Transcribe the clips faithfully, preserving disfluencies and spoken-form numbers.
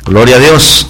Gloria a Dios.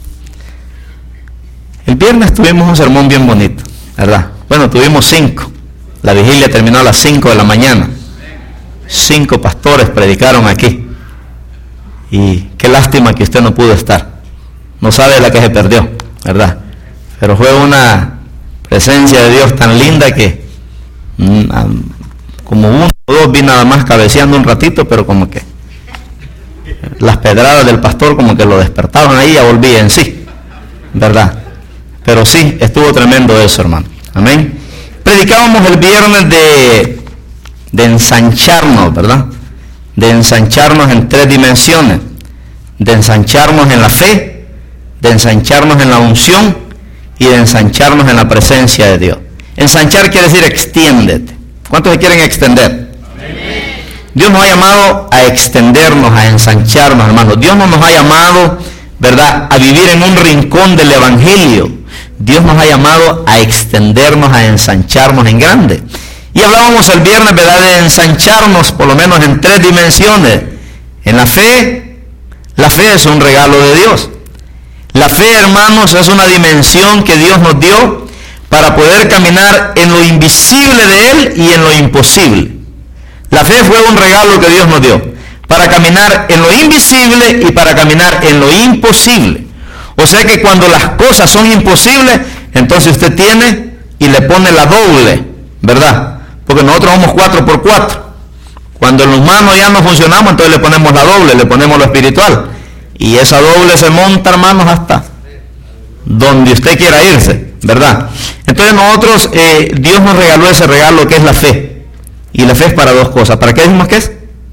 El viernes tuvimos un sermón bien bonito, ¿verdad? Bueno, tuvimos cinco. La vigilia terminó a las cinco de la mañana. Cinco pastores predicaron aquí. Y qué lástima que usted no pudo estar. No sabe la que se perdió, ¿verdad? Pero fue una presencia de Dios tan linda que mm, como uno o dos vi nada más cabeceando un ratito, pero como que las pedradas del pastor como que lo despertaban ahí y ya volvía en sí, ¿verdad? Pero sí, estuvo tremendo eso, hermano. Amén. Predicábamos el viernes de, de ensancharnos, ¿verdad? De ensancharnos en tres dimensiones. De ensancharnos en la fe, de ensancharnos en la unción y de ensancharnos en la presencia de Dios. Ensanchar quiere decir extiéndete. ¿Cuántos se quieren extender? Dios nos ha llamado a extendernos, a ensancharnos, hermanos. Dios no nos ha llamado, ¿verdad?, a vivir en un rincón del Evangelio. Dios nos ha llamado a extendernos, a ensancharnos en grande. Y hablábamos el viernes, ¿verdad?, de ensancharnos por lo menos en tres dimensiones. En la fe, la fe es un regalo de Dios. La fe, hermanos, es una dimensión que Dios nos dio para poder caminar en lo invisible de Él y en lo imposible. La fe fue un regalo que Dios nos dio para caminar en lo invisible y para caminar en lo imposible. O sea que cuando las cosas son imposibles, entonces usted tiene y le pone la doble, ¿verdad? Porque nosotros somos cuatro por cuatro. Cuando en los humanos ya no funcionamos, entonces le ponemos la doble, le ponemos lo espiritual. Y esa doble se monta, hermanos, hasta donde usted quiera irse, ¿verdad? Entonces nosotros, eh, Dios nos regaló ese regalo que es la fe. Y la fe es para dos cosas. ¿Para qué decimos que es?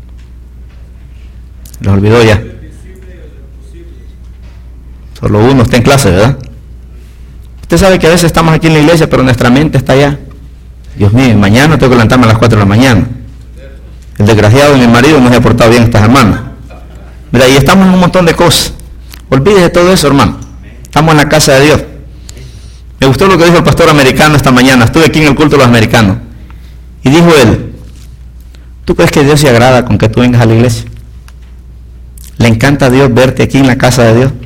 Los olvidó ya. Solo uno está en clase, ¿verdad? Usted sabe que a veces estamos aquí en la iglesia, pero nuestra mente está allá. Dios mío, mañana tengo que levantarme a las cuatro de la mañana. El desgraciado de mi marido no se ha portado bien estas hermanas. Mira, y estamos en un montón de cosas. Olvídese de todo eso, hermano. Estamos en la casa de Dios. Me gustó lo que dijo el pastor americano esta mañana. Estuve aquí en el culto de los americanos. Y dijo él, ¿tú crees que Dios se agrada con que tú vengas a la iglesia? ¿Le encanta a Dios verte aquí en la casa de Dios?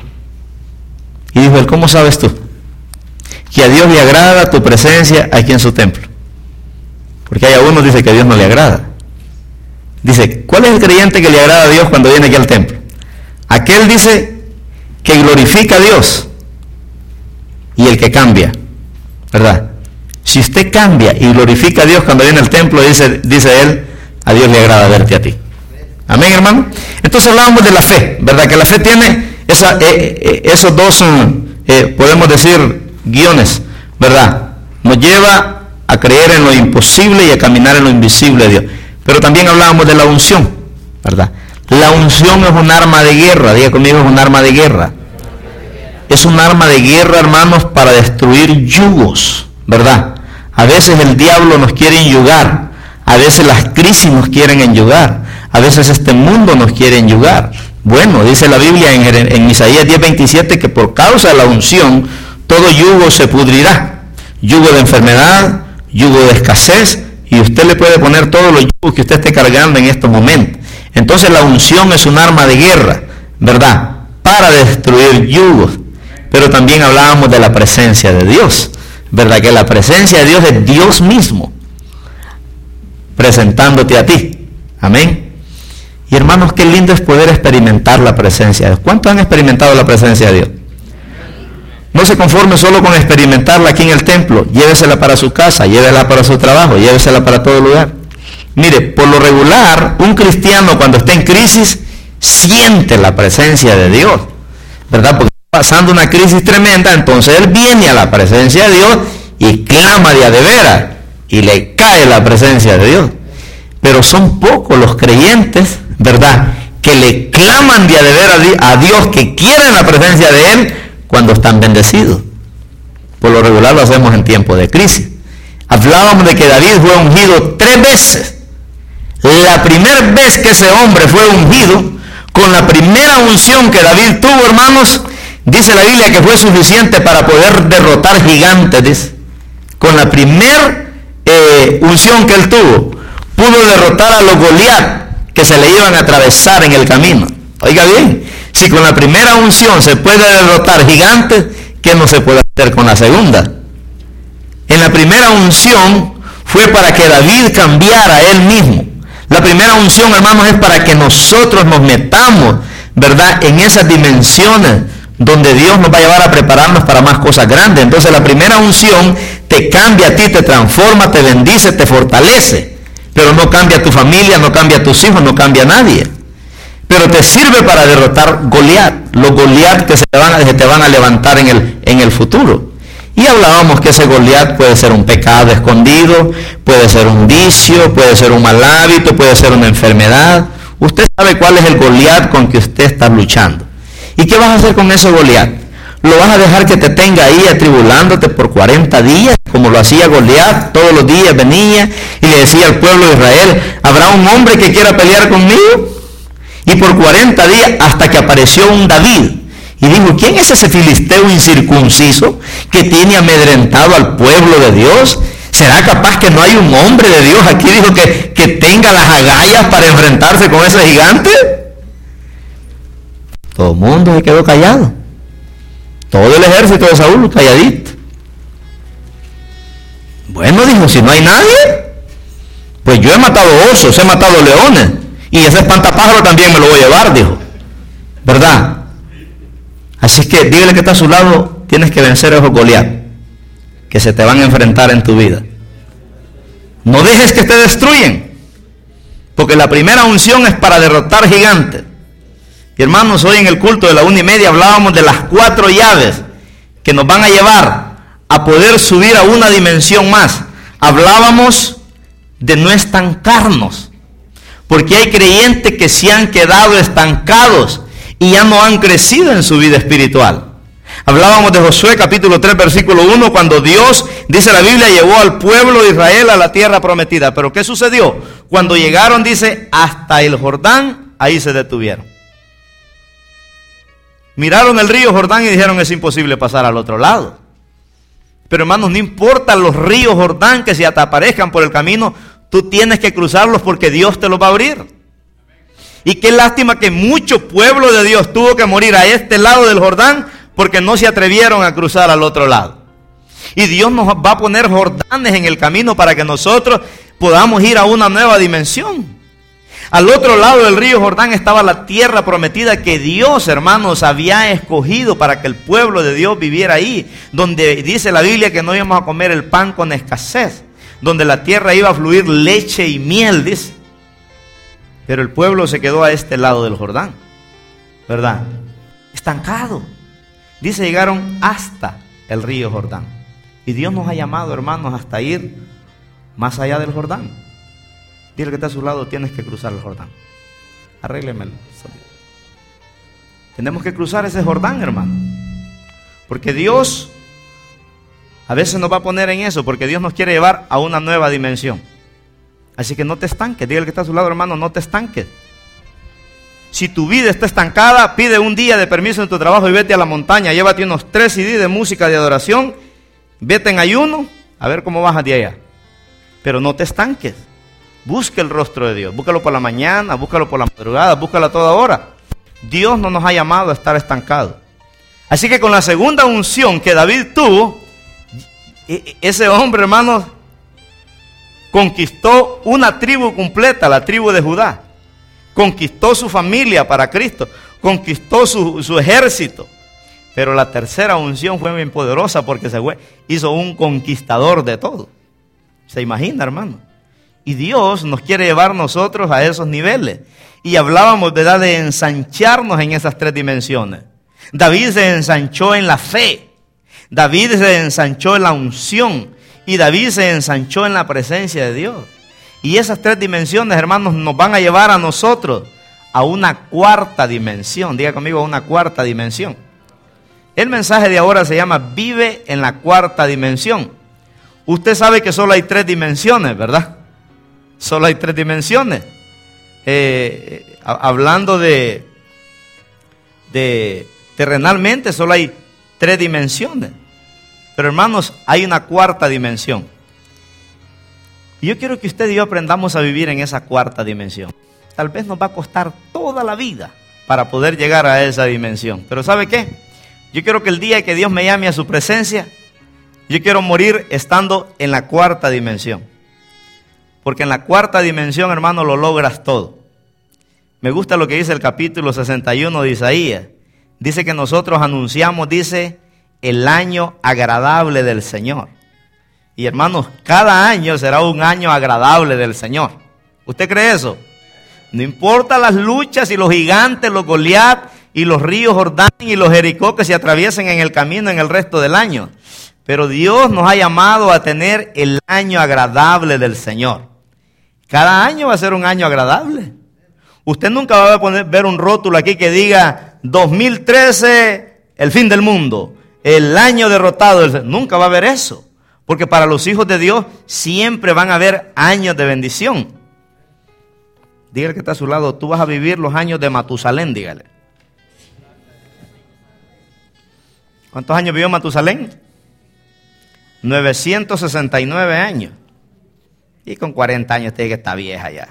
Y dijo él, ¿cómo sabes tú que a Dios le agrada tu presencia aquí en su templo? Porque hay algunos que dicen que a Dios no le agrada. Dice, ¿cuál es el creyente que le agrada a Dios cuando viene aquí al templo? Aquel dice que glorifica a Dios y el que cambia, ¿verdad? Si usted cambia y glorifica a Dios cuando viene al templo, dice, dice él, a Dios le agrada verte a ti. Amén, hermano. Entonces hablábamos de la fe, ¿verdad? Que la fe tiene esa, eh, eh, esos dos, eh, podemos decir, guiones, ¿verdad? Nos lleva a creer en lo imposible y a caminar en lo invisible de Dios. Pero también hablábamos de la unción, ¿verdad? La unción es un arma de guerra, diga conmigo, es un arma de guerra. Es un arma de guerra, hermanos, para destruir yugos, ¿verdad? A veces el diablo nos quiere enyugar, a veces las crisis nos quieren enyugar, a veces este mundo nos quiere enyugar. Bueno, dice la Biblia en, en Isaías diez veintisiete que por causa de la unción todo yugo se pudrirá. Yugo de enfermedad, yugo de escasez, y usted le puede poner todos los yugos que usted esté cargando en estos momentos. Entonces la unción es un arma de guerra, ¿verdad? Para destruir yugos. Pero también hablábamos de la presencia de Dios, ¿verdad? Que la presencia de Dios es Dios mismo presentándote a ti. Amén. Y hermanos, qué lindo es poder experimentar la presencia de Dios. ¿Cuántos han experimentado la presencia de Dios? No se conforme solo con experimentarla aquí en el templo. Llévesela para su casa, llévesela para su trabajo, llévesela para todo lugar. Mire, por lo regular, un cristiano cuando está en crisis siente la presencia de Dios, ¿verdad? Porque pasando una crisis tremenda, entonces él viene a la presencia de Dios y clama de a de veras y le cae la presencia de Dios. Pero son pocos los creyentes, ¿verdad?, que le claman de a de veras a Dios, que quieren la presencia de Él cuando están bendecidos. Por lo regular lo hacemos en tiempo de crisis. Hablábamos de que David fue ungido tres veces. La primera vez que ese hombre fue ungido, con la primera unción que David tuvo, hermanos, dice la Biblia que fue suficiente para poder derrotar gigantes. Dice. Con la primera eh, unción que él tuvo, pudo derrotar a los Goliat que se le iban a atravesar en el camino. Oiga bien, si con la primera unción se puede derrotar gigantes, ¿qué no se puede hacer con la segunda? En la primera unción fue para que David cambiara él mismo. La primera unción, hermanos, es para que nosotros nos metamos, ¿verdad?, en esas dimensiones donde Dios nos va a llevar a prepararnos para más cosas grandes. Entonces la primera unción te cambia a ti, te transforma, te bendice, te fortalece. Pero no cambia a tu familia, no cambia a tus hijos, no cambia a nadie. Pero te sirve para derrotar Goliat, los Goliat que se te van a, se te van a levantar en el, en el futuro. Y hablábamos que ese Goliat puede ser un pecado escondido, puede ser un vicio, puede ser un mal hábito, puede ser una enfermedad. Usted sabe cuál es el Goliat con que usted está luchando. ¿Y qué vas a hacer con ese Goliat? ¿Lo vas a dejar que te tenga ahí atribulándote por cuarenta días, como lo hacía Goliat? Todos los días venía y le decía al pueblo de Israel, ¿habrá un hombre que quiera pelear conmigo? Y por cuarenta días, hasta que apareció un David. Y dijo, ¿quién es ese filisteo incircunciso que tiene amedrentado al pueblo de Dios? ¿Será capaz que no hay un hombre de Dios aquí, dijo, que, que tenga las agallas para enfrentarse con ese gigante? Todo el mundo se quedó callado. Todo el ejército de Saúl calladito. Bueno, dijo, si no hay nadie, pues yo he matado osos, he matado leones, y ese espantapájaro también me lo voy a llevar, dijo. ¿Verdad? Así que dígale que está a su lado, tienes que vencer a esos Goliat que se te van a enfrentar en tu vida. No dejes que te destruyen, porque la primera unción es para derrotar gigantes. Y hermanos, hoy en el culto de la una y media hablábamos de las cuatro llaves que nos van a llevar a poder subir a una dimensión más. Hablábamos de no estancarnos, porque hay creyentes que se han quedado estancados y ya no han crecido en su vida espiritual. Hablábamos de Josué capítulo tres versículo uno, cuando Dios, dice la Biblia, llevó al pueblo de Israel a la tierra prometida. Pero ¿qué sucedió? Cuando llegaron, dice, hasta el Jordán, ahí se detuvieron. Miraron el río Jordán y dijeron, es imposible pasar al otro lado. Pero hermanos, no importa los ríos Jordán que se te aparezcan por el camino, tú tienes que cruzarlos porque Dios te los va a abrir. Y qué lástima que mucho pueblo de Dios tuvo que morir a este lado del Jordán porque no se atrevieron a cruzar al otro lado. Y Dios nos va a poner Jordanes en el camino para que nosotros podamos ir a una nueva dimensión. Al otro lado del río Jordán estaba la tierra prometida que Dios, hermanos, había escogido para que el pueblo de Dios viviera ahí, donde dice la Biblia que no íbamos a comer el pan con escasez, donde la tierra iba a fluir leche y miel, dice. Pero el pueblo se quedó a este lado del Jordán, ¿verdad? Estancado. Dice, llegaron hasta el río Jordán. Y Dios nos ha llamado, hermanos, hasta ir más allá del Jordán. Dile que está a su lado, tienes que cruzar el Jordán. Arréglemelo. Tenemos que cruzar ese Jordán, hermano. Porque Dios a veces nos va a poner en eso, porque Dios nos quiere llevar a una nueva dimensión. Así que no te estanques. Dígale que está a su lado, hermano, no te estanques. Si tu vida está estancada, pide un día de permiso en tu trabajo y vete a la montaña. Llévate unos tres C D de música de adoración. Vete en ayuno, a ver cómo bajas de allá. Pero no te estanques. Busca el rostro de Dios. Búscalo por la mañana, búscalo por la madrugada, búscalo a toda hora. Dios no nos ha llamado a estar estancados. Así que con la segunda unción que David tuvo, ese hombre, hermanos, conquistó una tribu completa, la tribu de Judá. Conquistó su familia para Cristo. Conquistó su, su ejército. Pero la tercera unción fue bien poderosa porque se fue, hizo un conquistador de todo. ¿Se imagina, hermano? Y Dios nos quiere llevar nosotros a esos niveles. Y hablábamos, ¿verdad?, de ensancharnos en esas tres dimensiones. David se ensanchó en la fe. David se ensanchó en la unción. Y David se ensanchó en la presencia de Dios. Y esas tres dimensiones, hermanos, nos van a llevar a nosotros a una cuarta dimensión. Diga conmigo, a una cuarta dimensión. El mensaje de ahora se llama Vive en la cuarta dimensión. Usted sabe que solo hay tres dimensiones, ¿verdad? Solo hay tres dimensiones. Eh, hablando de, de terrenalmente, solo hay tres dimensiones. Pero hermanos, hay una cuarta dimensión. Y yo quiero que usted y yo aprendamos a vivir en esa cuarta dimensión. Tal vez nos va a costar toda la vida, para poder llegar a esa dimensión. Pero ¿sabe qué? Yo quiero que el día que Dios me llame a su presencia, yo quiero morir estando en la cuarta dimensión. Porque en la cuarta dimensión, hermano, lo logras todo. Me gusta lo que dice el capítulo sesenta y uno de Isaías. Dice que nosotros anunciamos, dice, el año agradable del Señor. Y hermanos, cada año será un año agradable del Señor. ¿Usted cree eso? No importa las luchas y los gigantes, los Goliat y los ríos Jordán y los Jericó que se atraviesen en el camino en el resto del año. Pero Dios nos ha llamado a tener el año agradable del Señor. Cada año va a ser un año agradable. Usted nunca va a poner, ver un rótulo aquí que diga dos mil trece, el fin del mundo, el año derrotado del Señor. Nunca va a haber eso. Porque para los hijos de Dios siempre van a haber años de bendición. Dígale que está a su lado, tú vas a vivir los años de Matusalén, dígale. ¿Cuántos años vivió Matusalén? novecientos sesenta y nueve años. Y con cuarenta años tiene que estar vieja ya.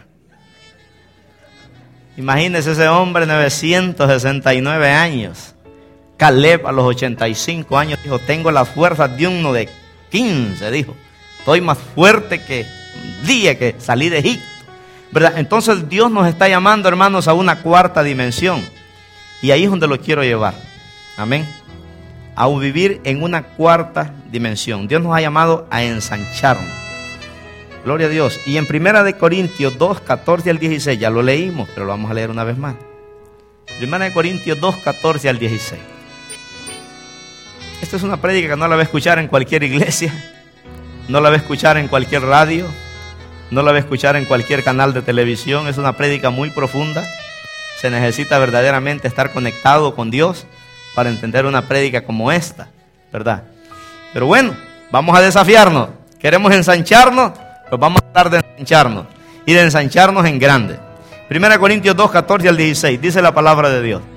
Imagínese ese hombre, novecientos sesenta y nueve años. Caleb a los ochenta y cinco años dijo, tengo las fuerzas de uno de quince, dijo. Estoy más fuerte que el día que salí de Egipto. ¿Verdad? Entonces Dios nos está llamando, hermanos, a una cuarta dimensión. Y ahí es donde lo quiero llevar. Amén. A vivir en una cuarta dimensión. Dios nos ha llamado a ensancharnos. Gloria a Dios. Y en primera de Corintios dos, catorce al dieciséis, ya lo leímos, pero lo vamos a leer una vez más. primera de Corintios dos, catorce al dieciséis. Esta es una prédica que no la va a escuchar en cualquier iglesia, no la va a escuchar en cualquier radio, no la va a escuchar en cualquier canal de televisión. Es una prédica muy profunda. Se necesita verdaderamente estar conectado con Dios para entender una prédica como esta, ¿verdad? Pero bueno, vamos a desafiarnos. ¿Queremos ensancharnos? Pues vamos a tratar de ensancharnos y de ensancharnos en grande. primera de Corintios dos, catorce al dieciséis, dice la palabra de Dios.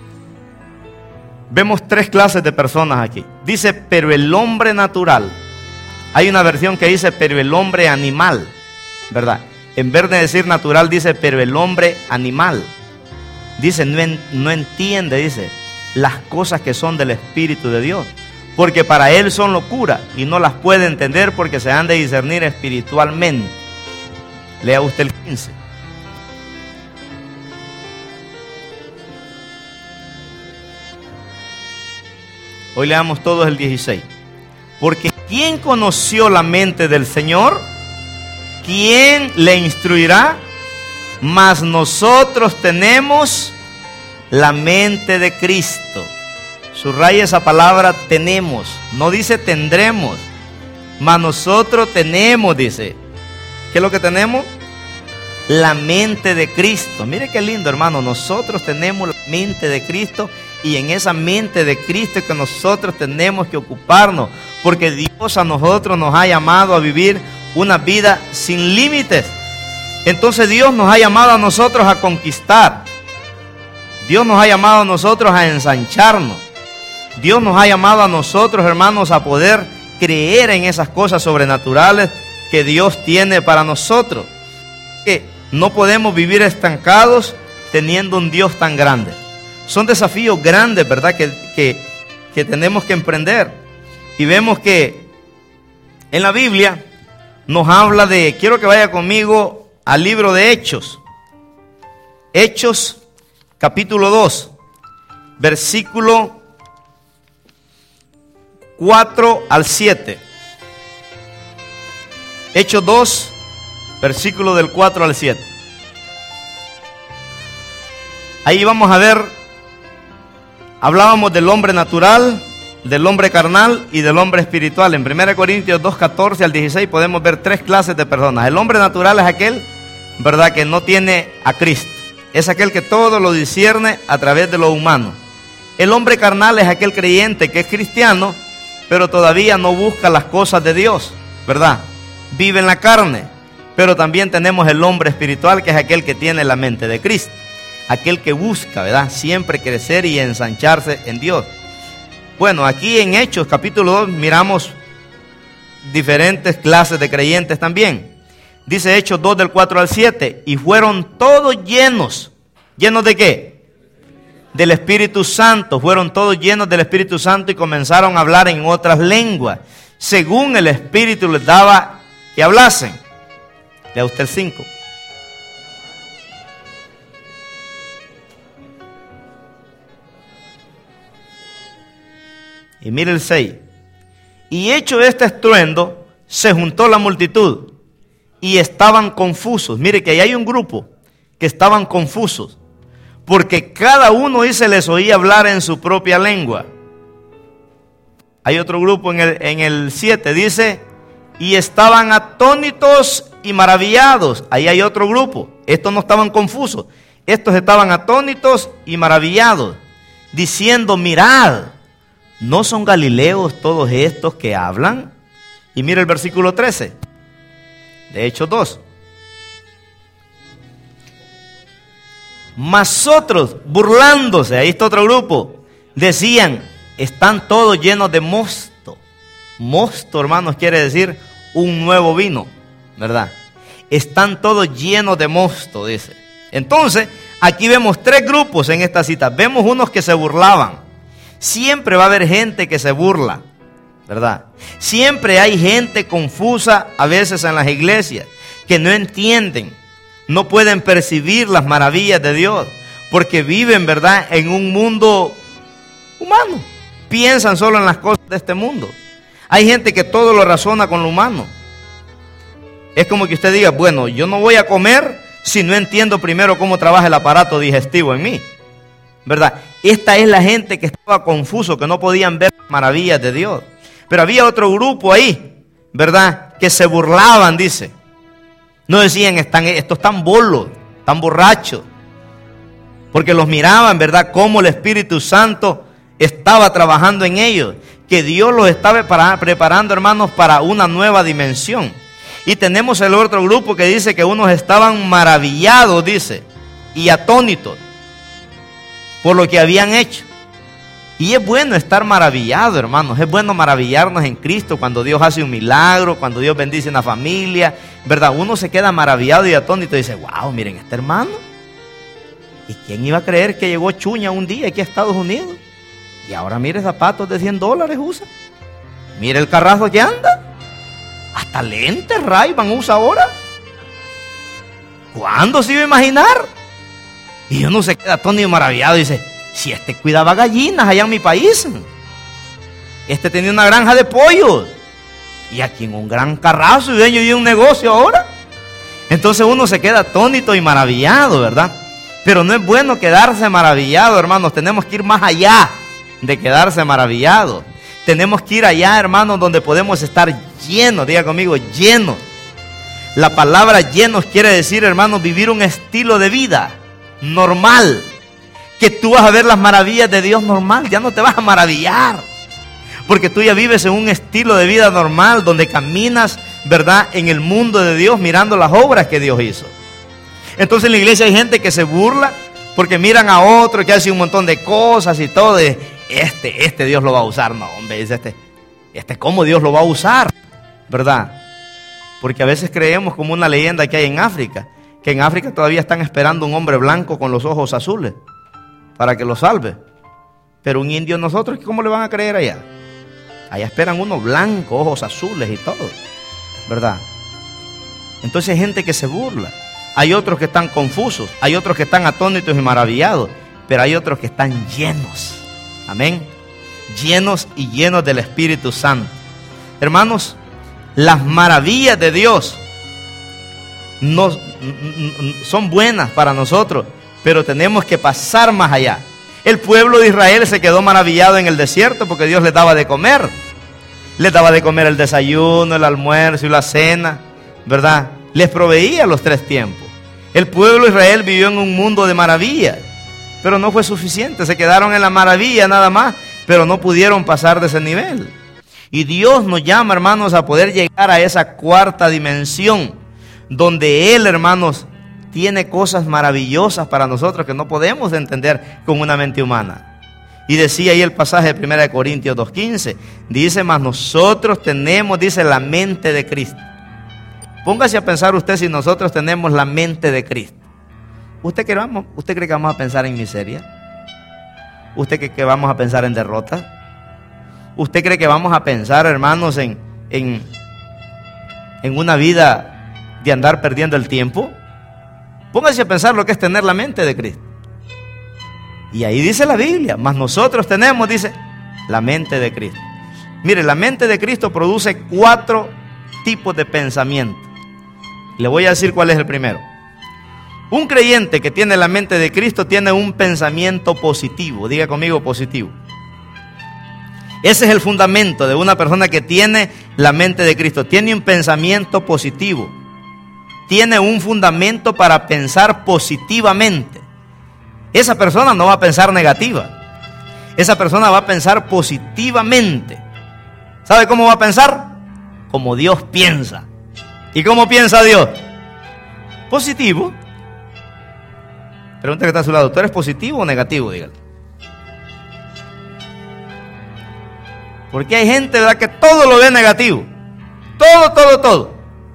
Vemos tres clases de personas aquí. Dice, pero el hombre natural. Hay una versión que dice, pero el hombre animal, ¿verdad? En vez de decir natural, dice, pero el hombre animal. Dice, no, en, no entiende, dice, las cosas que son del Espíritu de Dios. Porque para él son locura y no las puede entender porque se han de discernir espiritualmente. Lea usted el quince. Hoy leamos todos el dieciséis. Porque ¿quién conoció la mente del Señor? ¿Quién le instruirá? Mas nosotros tenemos la mente de Cristo. Subraya esa palabra tenemos. No dice tendremos. Mas nosotros tenemos, dice. ¿Qué es lo que tenemos? La mente de Cristo. Mire qué lindo, hermano. Nosotros tenemos la mente de Cristo. Y en esa mente de Cristo que nosotros tenemos que ocuparnos. Porque Dios a nosotros nos ha llamado a vivir una vida sin límites. Entonces Dios nos ha llamado a nosotros a conquistar. Dios nos ha llamado a nosotros a ensancharnos. Dios nos ha llamado a nosotros, hermanos, a poder creer en esas cosas sobrenaturales que Dios tiene para nosotros. Que no podemos vivir estancados teniendo un Dios tan grande. Son desafíos grandes, ¿verdad? Que, que, que tenemos que emprender. Y vemos que en la Biblia nos habla de, quiero que vaya conmigo al libro de Hechos. Hechos, capítulo dos, versículo cuatro al siete. Hechos dos, versículo del cuatro al siete. Ahí vamos a ver, hablábamos del hombre natural, del hombre carnal y del hombre espiritual. En primera de Corintios dos, catorce al dieciséis podemos ver tres clases de personas. El hombre natural es aquel, ¿verdad?, que no tiene a Cristo. Es aquel que todo lo discierne a través de lo humano. El hombre carnal es aquel creyente que es cristiano, pero todavía no busca las cosas de Dios, ¿verdad? Vive en la carne. Pero también tenemos el hombre espiritual, que es aquel que tiene la mente de Cristo. Aquel que busca, ¿verdad?, siempre crecer y ensancharse en Dios. Bueno, aquí en Hechos capítulo dos miramos diferentes clases de creyentes también. Dice Hechos dos del cuatro al siete, y fueron todos llenos. ¿Llenos de qué? del Espíritu Santo. Fueron todos llenos del Espíritu Santo y comenzaron a hablar en otras lenguas, según el Espíritu les daba que hablasen. Lea usted el cinco. Y mire el seis. Y hecho este estruendo, se juntó la multitud y estaban confusos. Mire que ahí hay un grupo que estaban confusos, porque cada uno y se les oía hablar en su propia lengua. Hay otro grupo en el, en el siete, dice, y estaban atónitos y maravillados. Ahí hay otro grupo. Estos no estaban confusos, estos estaban atónitos y maravillados, diciendo, mirad, ¿no son galileos todos estos que hablan? Y mira el versículo trece de Hechos dos. Mas otros, burlándose, ahí está otro grupo, decían, están todos llenos de mosto. Mosto, hermanos, quiere decir un nuevo vino, ¿verdad? Están todos llenos de mosto, dice. Entonces, aquí vemos tres grupos en esta cita. Vemos unos que se burlaban. Siempre va a haber gente que se burla, ¿verdad? Siempre hay gente confusa a veces en las iglesias, que no entienden, no pueden percibir las maravillas de Dios, porque viven, ¿verdad?, en un mundo humano. Piensan solo en las cosas de este mundo. Hay gente que todo lo razona con lo humano. Es como que usted diga, bueno, yo no voy a comer si no entiendo primero cómo trabaja el aparato digestivo en mí, ¿verdad? Esta es la gente que estaba confuso, que no podían ver las maravillas de Dios. Pero había otro grupo ahí, ¿verdad?, que se burlaban, dice. No decían, están, estos están bolos, están borrachos. Porque los miraban, ¿verdad?, cómo el Espíritu Santo estaba trabajando en ellos. Que Dios los estaba preparando, hermanos, para una nueva dimensión. Y tenemos el otro grupo que dice que unos estaban maravillados, dice, y atónitos por lo que habían hecho. Y es bueno estar maravillado, hermanos. Es bueno maravillarnos en Cristo cuando Dios hace un milagro, cuando Dios bendice una familia, ¿verdad? Uno se queda maravillado y atónito y dice, wow, miren este hermano. ¿Y quién iba a creer que llegó Chuña un día aquí a Estados Unidos? Y ahora mire zapatos de cien dólares usa. Mire el carrazo que anda. Hasta lentes Ray-Ban usa ahora. ¿Cuándo se iba a imaginar? Y uno se queda atónito y maravillado y dice, si este cuidaba gallinas allá en mi país, este tenía una granja de pollos, y aquí en un gran carrazo y dueño de un negocio ahora. Entonces uno se queda atónito y maravillado, ¿verdad? Pero no es bueno quedarse maravillado, hermanos. Tenemos que ir más allá de quedarse maravillado. Tenemos que ir allá, hermanos, donde podemos estar llenos. Diga conmigo, llenos. La palabra llenos quiere decir, hermanos, vivir un estilo de vida normal. Que tú vas a ver las maravillas de Dios normal. Ya no te vas a maravillar, porque tú ya vives en un estilo de vida normal, donde caminas, ¿verdad?, en el mundo de Dios, mirando las obras que Dios hizo. Entonces en la iglesia hay gente que se burla porque miran a otro que hace un montón de cosas y todo. Y este, este Dios lo va a usar. No, hombre, dice este, este ¿cómo Dios lo va a usar? ¿Verdad? Porque a veces creemos, como una leyenda que hay en África, que en África todavía están esperando un hombre blanco con los ojos azules para que lo salve. Pero un indio, nosotros, ¿cómo le van a creer allá? Allá esperan uno blanco, ojos azules y todo, ¿verdad? Entonces hay gente que se burla. Hay otros que están confusos, hay otros que están atónitos y maravillados, pero hay otros que están llenos. Amén. Llenos y llenos del Espíritu Santo. Hermanos, las maravillas de Dios no, son buenas para nosotros, pero tenemos que pasar más allá. El pueblo de Israel se quedó maravillado en el desierto porque Dios les daba de comer. Les daba de comer el desayuno, el almuerzo y la cena, ¿verdad? Les proveía los tres tiempos. El pueblo de Israel vivió en un mundo de maravillas, pero no fue suficiente. Se quedaron en la maravilla nada más, pero no pudieron pasar de ese nivel. Y Dios nos llama, hermanos, a poder llegar a esa cuarta dimensión, donde Él, hermanos, tiene cosas maravillosas para nosotros que no podemos entender con una mente humana. Y decía ahí el pasaje de primera de Corintios dos quince, dice, mas nosotros tenemos, dice, la mente de Cristo. Póngase a pensar usted si nosotros tenemos la mente de Cristo. ¿Usted cree, vamos, ¿Usted cree que vamos a pensar en miseria? ¿Usted cree que vamos a pensar en derrota? ¿Usted cree que vamos a pensar, hermanos, en, en, en una vida de andar perdiendo el tiempo? Póngase a pensar lo que es tener la mente de Cristo. Y ahí dice la Biblia, mas nosotros tenemos, dice, la mente de Cristo. Mire, la mente de Cristo produce cuatro tipos de pensamiento. Le voy a decir cuál es el primero. Un creyente que tiene la mente de Cristo tiene un pensamiento positivo. Diga conmigo, positivo. Ese es el fundamento de una persona que tiene la mente de Cristo. Tiene un pensamiento positivo. Tiene un fundamento para pensar positivamente. Esa persona no va a pensar negativa. Esa persona va a pensar positivamente. ¿Sabe cómo va a pensar? Como Dios piensa. ¿Y cómo piensa Dios? Positivo. Pregunta que está a su lado, ¿tú eres positivo o negativo? Dígale. Porque hay gente, ¿verdad?, que todo lo ve negativo. Todo, todo, todo.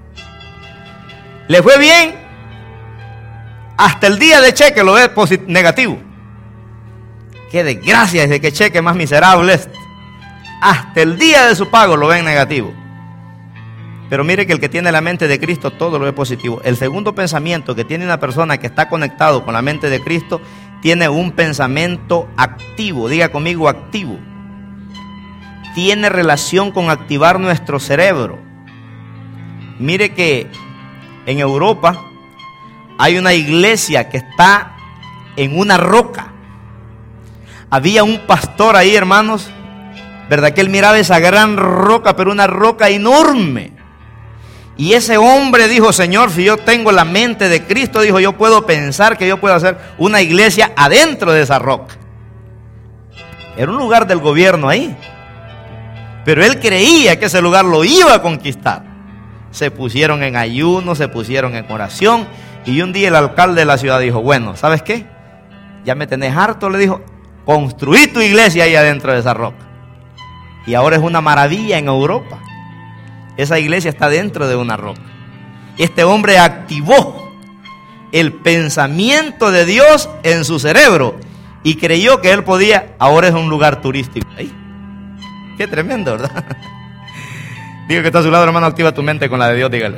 Le fue bien, hasta el día de cheque lo ve negativo. Qué desgracia, desde que cheque más miserable es. Hasta el día de su pago lo ven negativo. Pero mire que el que tiene la mente de Cristo todo lo ve positivo. El segundo pensamiento que tiene una persona que está conectado con la mente de Cristo tiene un pensamiento activo. Diga conmigo, activo. Tiene relación con activar nuestro cerebro. Mire que en Europa hay una iglesia que está en una roca. Había un pastor ahí, hermanos, ¿verdad? Que él miraba esa gran roca, pero una roca enorme. Y ese hombre dijo, Señor, si yo tengo la mente de Cristo, dijo, yo puedo pensar que yo puedo hacer una iglesia adentro de esa roca. Era un lugar del gobierno ahí. Pero él creía que ese lugar lo iba a conquistar. Se pusieron en ayuno, se pusieron en oración. Y un día el alcalde de la ciudad dijo, bueno, ¿sabes qué? Ya me tenés harto, le dijo, construí tu iglesia ahí adentro de esa roca. Y ahora es una maravilla en Europa. Esa iglesia está dentro de una roca. Este hombre activó el pensamiento de Dios en su cerebro y creyó que él podía. Ahora es un lugar turístico. ¡Ay! Qué tremendo, ¿verdad? Diga que está a su lado, hermano, activa tu mente con la de Dios, dígale.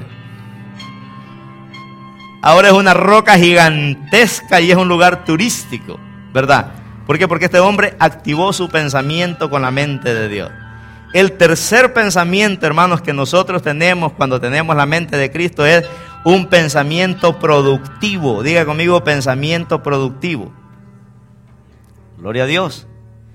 Ahora es una roca gigantesca y es un lugar turístico, ¿verdad? ¿Por qué? Porque este hombre activó su pensamiento con la mente de Dios. El tercer pensamiento, hermanos, que nosotros tenemos cuando tenemos la mente de Cristo es un pensamiento productivo. Diga conmigo, pensamiento productivo. Gloria a Dios.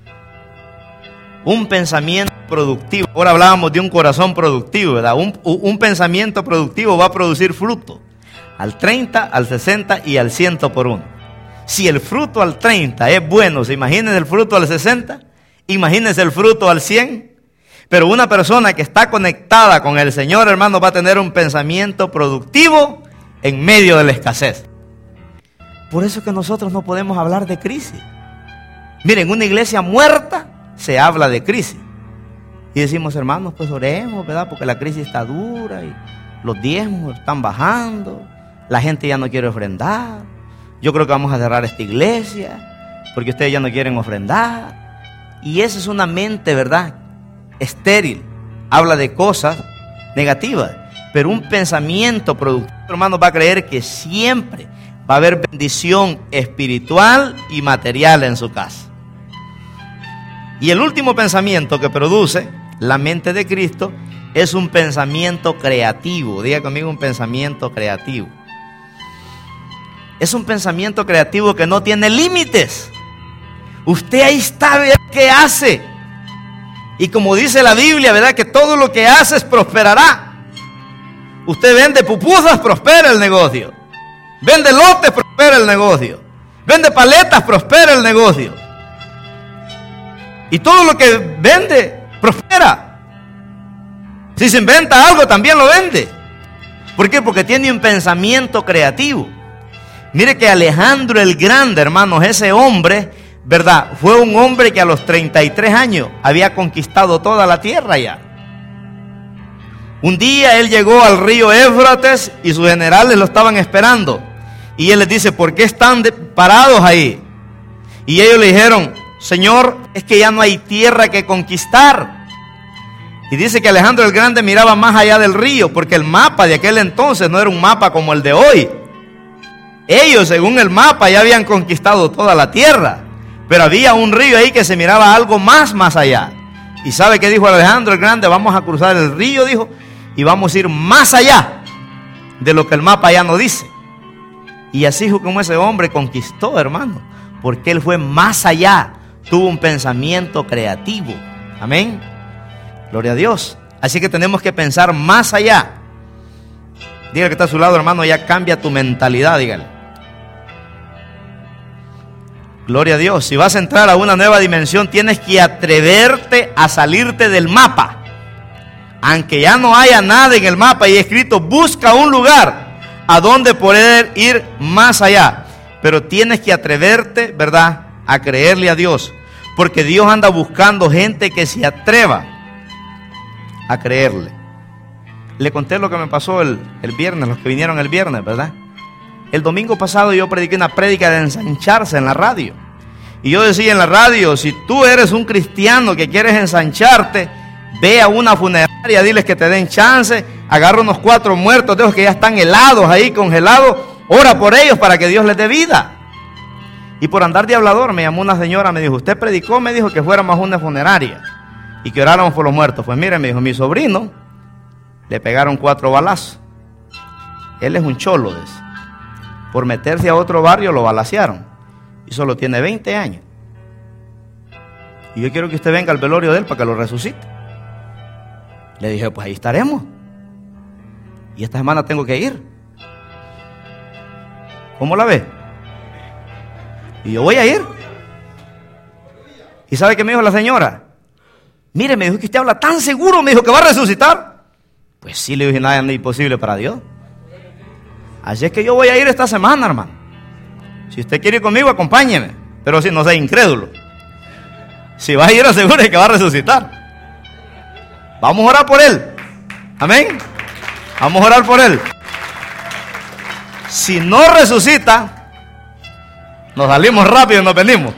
Un pensamiento productivo. Ahora hablábamos de un corazón productivo, ¿verdad? Un, un pensamiento productivo va a producir fruto. Al treinta, al sesenta y al cien por uno. Si el fruto al treinta es bueno, ¿se imaginen el fruto al sesenta? Imagínense el fruto al cien. Pero una persona que está conectada con el Señor, hermano, va a tener un pensamiento productivo en medio de la escasez. Por eso es que nosotros no podemos hablar de crisis. Miren, una iglesia muerta se habla de crisis. Y decimos, hermanos, pues oremos, ¿verdad? Porque la crisis está dura y los diezmos están bajando. La gente ya no quiere ofrendar. Yo creo que vamos a cerrar esta iglesia porque ustedes ya no quieren ofrendar. Y esa es una mente, ¿verdad?, estéril. Habla de cosas negativas. Pero un pensamiento productivo, hermano, va a creer que siempre va a haber bendición espiritual y material en su casa. Y el último pensamiento que produce la mente de Cristo es un pensamiento creativo. Diga conmigo, un pensamiento creativo. Es un pensamiento creativo que no tiene límites. Usted ahí está, ¿verdad?, qué hace. Y como dice la Biblia, ¿verdad?, que todo lo que haces prosperará. Usted vende pupusas, prospera el negocio. Vende lotes, prospera el negocio. Vende paletas, prospera el negocio. Y todo lo que vende, prospera. Si se inventa algo, también lo vende. ¿Por qué? Porque tiene un pensamiento creativo. Mire que Alejandro el Grande, hermanos, ese hombre, ¿verdad?, fue un hombre que a los treinta y tres años había conquistado toda la tierra ya. Un día él llegó al río Éufrates y sus generales lo estaban esperando. Y él les dice, ¿por qué están de, parados ahí? Y ellos le dijeron, Señor, es que ya no hay tierra que conquistar. Y dice que Alejandro el Grande miraba más allá del río, porque el mapa de aquel entonces no era un mapa como el de hoy. Ellos, según el mapa, ya habían conquistado toda la tierra, pero había un río ahí que se miraba algo más, más allá. ¿Y sabe qué dijo Alejandro el Grande? Vamos a cruzar el río, dijo, y vamos a ir más allá de lo que el mapa ya no dice. Y así fue como ese hombre conquistó, hermano, porque él fue más allá, tuvo un pensamiento creativo. Amén. Gloria a Dios. Así que tenemos que pensar más allá. Dígale que está a su lado, hermano, ya cambia tu mentalidad, dígale. Gloria a Dios. Si vas a entrar a una nueva dimensión, tienes que atreverte a salirte del mapa. Aunque ya no haya nada en el mapa y escrito, busca un lugar a donde poder ir más allá. Pero tienes que atreverte, ¿verdad?, a creerle a Dios. Porque Dios anda buscando gente que se atreva a creerle. Le conté lo que me pasó el, el viernes, los que vinieron el viernes, ¿verdad? El domingo pasado yo prediqué una prédica de ensancharse en la radio. Y yo decía en la radio, si tú eres un cristiano que quieres ensancharte, ve a una funeraria, diles que te den chance, agarra unos cuatro muertos de esos que ya están helados ahí, congelados, ora por ellos para que Dios les dé vida. Y por andar de hablador me llamó una señora, me dijo, usted predicó, me dijo que fuéramos a una funeraria y que oráramos por los muertos. Pues mire, me dijo, mi sobrino le pegaron cuatro balazos. Él es un cholo de ese. Por meterse a otro barrio lo balacearon. Y solo tiene veinte años. Y yo quiero que usted venga al velorio de él para que lo resucite. Le dije, pues ahí estaremos. Y esta semana tengo que ir. ¿Cómo la ve? Y yo voy a ir. ¿Y sabe qué me dijo la señora? Mire, me dijo que usted habla tan seguro, me dijo que va a resucitar. Pues sí, le dije, nada es imposible para Dios. Así es que yo voy a ir esta semana, hermano. Si usted quiere ir conmigo, acompáñeme. Pero si no sea incrédulo. Si va a ir, asegure que va a resucitar. Vamos a orar por él. Amén. Vamos a orar por él. Si no resucita, nos salimos rápido y nos venimos.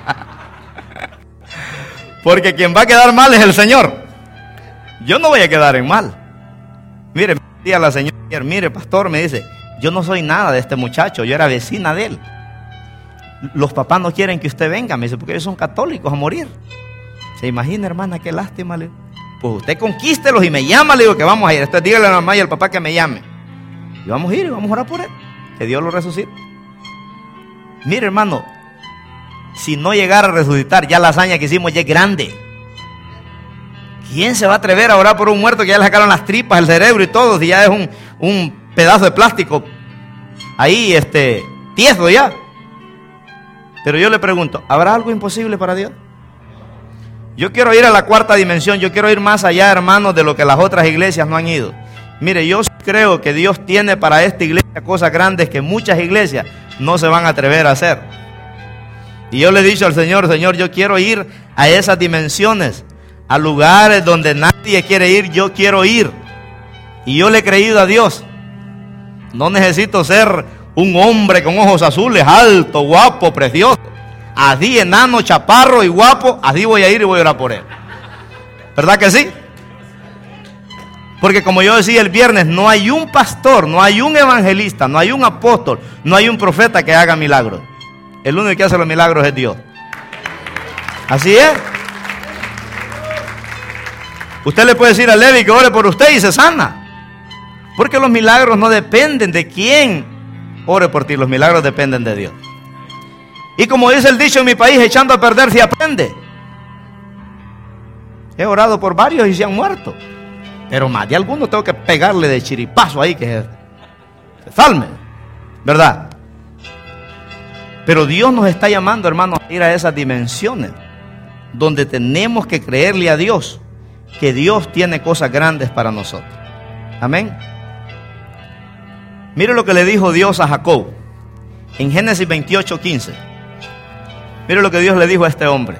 Porque quien va a quedar mal es el Señor. Yo no voy a quedar en mal. Mire, me decía la señora, mire, pastor, me dice, yo no soy nada de este muchacho, yo era vecina de él. Los papás no quieren que usted venga, me dice, porque ellos son católicos a morir. ¿Se imagina, hermana, qué lástima? Le digo, pues usted conquístelos y me llama, le digo que vamos a ir. Entonces dígale a la mamá y al papá que me llame. Y vamos a ir y vamos a orar por él, que Dios lo resucite. Mire, hermano, si no llegara a resucitar, ya la hazaña que hicimos ya es grande. ¿Quién se va a atrever a orar por un muerto que ya le sacaron las tripas, el cerebro y todo, si ya es un, un pedazo de plástico ahí, este, tieso ya? Pero yo le pregunto, ¿habrá algo imposible para Dios? Yo quiero ir a la cuarta dimensión, yo quiero ir más allá, hermanos, de lo que las otras iglesias no han ido. Mire, yo creo que Dios tiene para esta iglesia cosas grandes que muchas iglesias no se van a atrever a hacer. Y yo le he dicho al Señor, Señor, yo quiero ir a esas dimensiones, a lugares donde nadie quiere ir, yo quiero ir. Y yo le he creído a Dios. No necesito ser un hombre con ojos azules, alto, guapo, precioso. Así, enano, chaparro y guapo, así voy a ir y voy a orar por él. ¿Verdad que sí? Porque como yo decía el viernes, no hay un pastor, no hay un evangelista, no hay un apóstol, no hay un profeta que haga milagros. El único que hace los milagros es Dios. Así es. Usted le puede decir a Levi que ore por usted y se sana. Porque los milagros no dependen de quién ore por ti, los milagros dependen de Dios. Y como dice el dicho en mi país, echando a perder se aprende. He orado por varios y se han muerto. Pero más de algunos tengo que pegarle de chiripazo ahí que se, se salme. ¿Verdad? Pero Dios nos está llamando, hermanos, a ir a esas dimensiones donde tenemos que creerle a Dios que Dios tiene cosas grandes para nosotros. Amén. Mire lo que le dijo Dios a Jacob en Génesis veintiocho, quince. Mire lo que Dios le dijo a este hombre.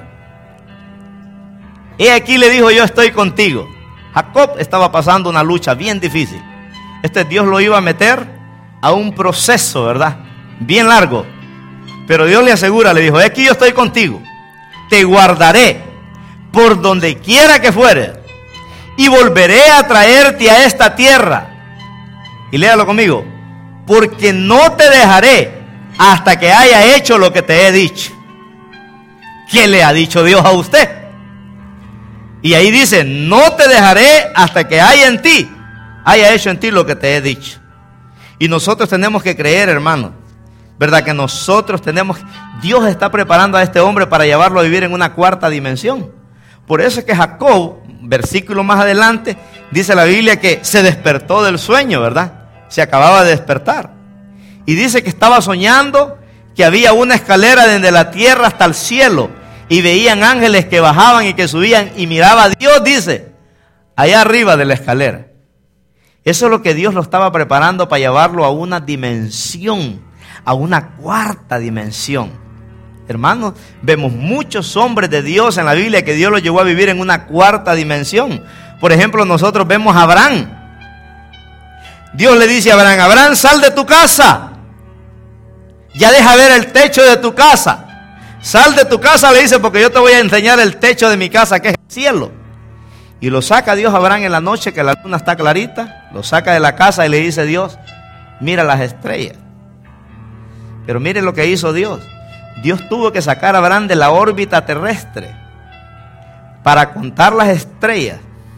He aquí, le dijo, yo estoy contigo. Jacob estaba pasando una lucha bien difícil. Este Dios lo iba a meter a un proceso, ¿verdad? Bien largo. Pero Dios le asegura, le dijo, he aquí yo estoy contigo. te guardaré por donde quiera que fueres y volveré a traerte a esta tierra. Y léalo conmigo. Porque no te dejaré hasta que haya hecho lo que te he dicho. ¿Qué le ha dicho Dios a usted? Y ahí dice, no te dejaré hasta que haya en ti, haya hecho en ti lo que te he dicho. Y nosotros tenemos que creer, hermano, ¿verdad? Que nosotros tenemos, Dios está preparando a este hombre para llevarlo a vivir en una cuarta dimensión. Por eso es que Jacob, versículo más adelante, dice la Biblia que se despertó del sueño, ¿verdad? Se acababa de despertar. Y dice que estaba soñando que había una escalera desde la tierra hasta el cielo. Y veían ángeles que bajaban y que subían. Y miraba a Dios, dice, allá arriba de la escalera. Eso es lo que Dios lo estaba preparando para llevarlo a una dimensión, a una cuarta dimensión. Hermanos, vemos muchos hombres de Dios en la Biblia que Dios los llevó a vivir en una cuarta dimensión. Por ejemplo, nosotros vemos a Abraham. Dios le dice a Abraham, Abraham, sal de tu casa. Ya deja ver el techo de tu casa. Sal de tu casa, le dice, porque yo te voy a enseñar el techo de mi casa, que es el cielo. Y lo saca Dios a Abraham en la noche, que la luna está clarita. Lo saca de la casa y le dice Dios, mira las estrellas. Pero mire lo que hizo Dios. Dios tuvo que sacar a Abraham de la órbita terrestre para contar las estrellas.